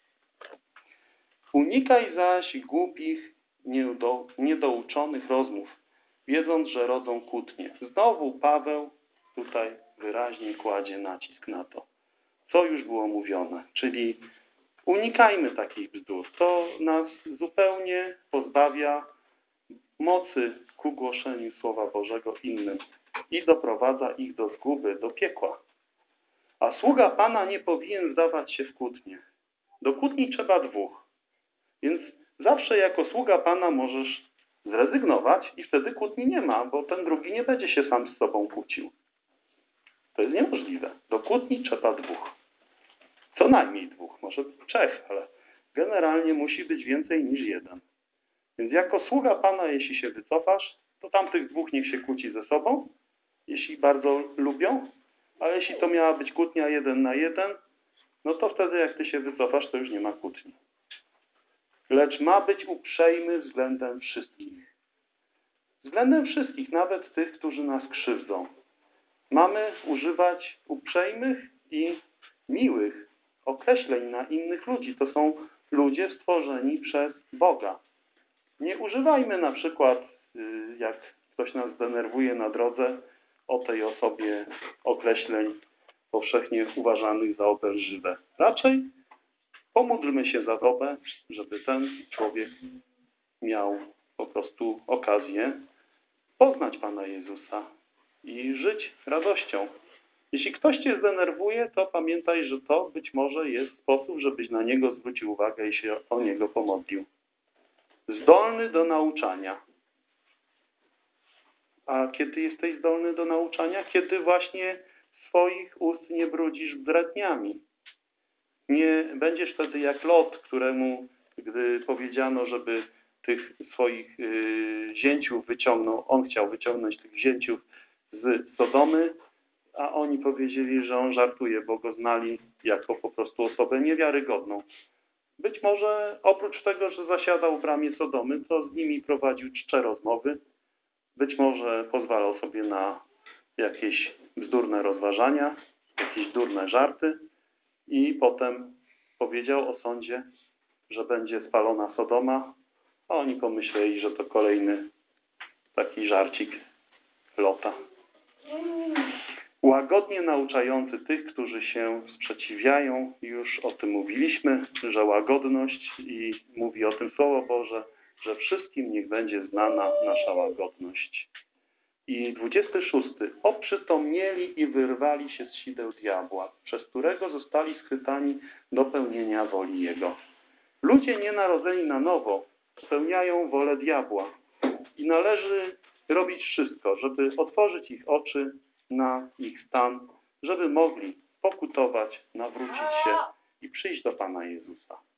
Unikaj zaś głupich, niedo, niedouczonych rozmów, wiedząc, że rodzą kłótnie. Znowu Paweł tutaj wyraźnie kładzie nacisk na to, co już było mówione, czyli unikajmy takich bzdur. To nas zupełnie pozbawia mocy ku głoszeniu Słowa Bożego innym i doprowadza ich do zguby, do piekła. A sługa Pana nie powinien wdawać się w kłótnie. Do kłótni trzeba dwóch. Więc zawsze jako sługa Pana możesz zrezygnować i wtedy kłótni nie ma, bo ten drugi nie będzie się sam z sobą kłócił. To jest niemożliwe. Do kłótni trzeba dwóch. Co najmniej dwóch, może trzech, ale generalnie musi być więcej niż jeden. Więc jako sługa Pana, jeśli się wycofasz, to tamtych dwóch niech się kłóci ze sobą, jeśli bardzo lubią, a jeśli to miała być kłótnia jeden na jeden, no to wtedy jak ty się wycofasz, to już nie ma kłótni. Lecz ma być uprzejmy względem wszystkich. Względem wszystkich, nawet tych, którzy nas krzywdzą. Mamy używać uprzejmych i miłych określeń na innych ludzi. To są ludzie stworzeni przez Boga. Nie używajmy na przykład, jak ktoś nas denerwuje na drodze, o tej osobie określeń powszechnie uważanych za obelżywe. Raczej pomódlmy się za dobę, żeby ten człowiek miał po prostu okazję poznać Pana Jezusa i żyć radością. Jeśli ktoś cię zdenerwuje, to pamiętaj, że to być może jest sposób, żebyś na niego zwrócił uwagę i się o niego pomodlił. Zdolny do nauczania. A kiedy jesteś zdolny do nauczania? Kiedy właśnie swoich ust nie brudzisz bredniami. Nie będziesz wtedy jak Lot, któremu, gdy powiedziano, żeby tych swoich yy, zięciów wyciągnął, on chciał wyciągnąć tych zięciów z Sodomy, a oni powiedzieli, że on żartuje, bo go znali jako po prostu osobę niewiarygodną. Być może oprócz tego, że zasiadał w bramie Sodomy, to z nimi prowadził czcze rozmowy. Być może pozwalał sobie na jakieś bzdurne rozważania, jakieś durne żarty i potem powiedział o sądzie, że będzie spalona Sodoma, a oni pomyśleli, że to kolejny taki żarcik Lota. Łagodnie nauczający tych, którzy się sprzeciwiają, już o tym mówiliśmy, że łagodność i mówi o tym Słowo Boże, że wszystkim niech będzie znana nasza łagodność. I dwudziesty szósty. Oprzytomnieli i wyrwali się z sideł diabła, przez którego zostali schwytani do pełnienia woli Jego. Ludzie nienarodzeni na nowo spełniają wolę diabła i należy robić wszystko, żeby otworzyć ich oczy na ich stan, żeby mogli pokutować, nawrócić się i przyjść do Pana Jezusa.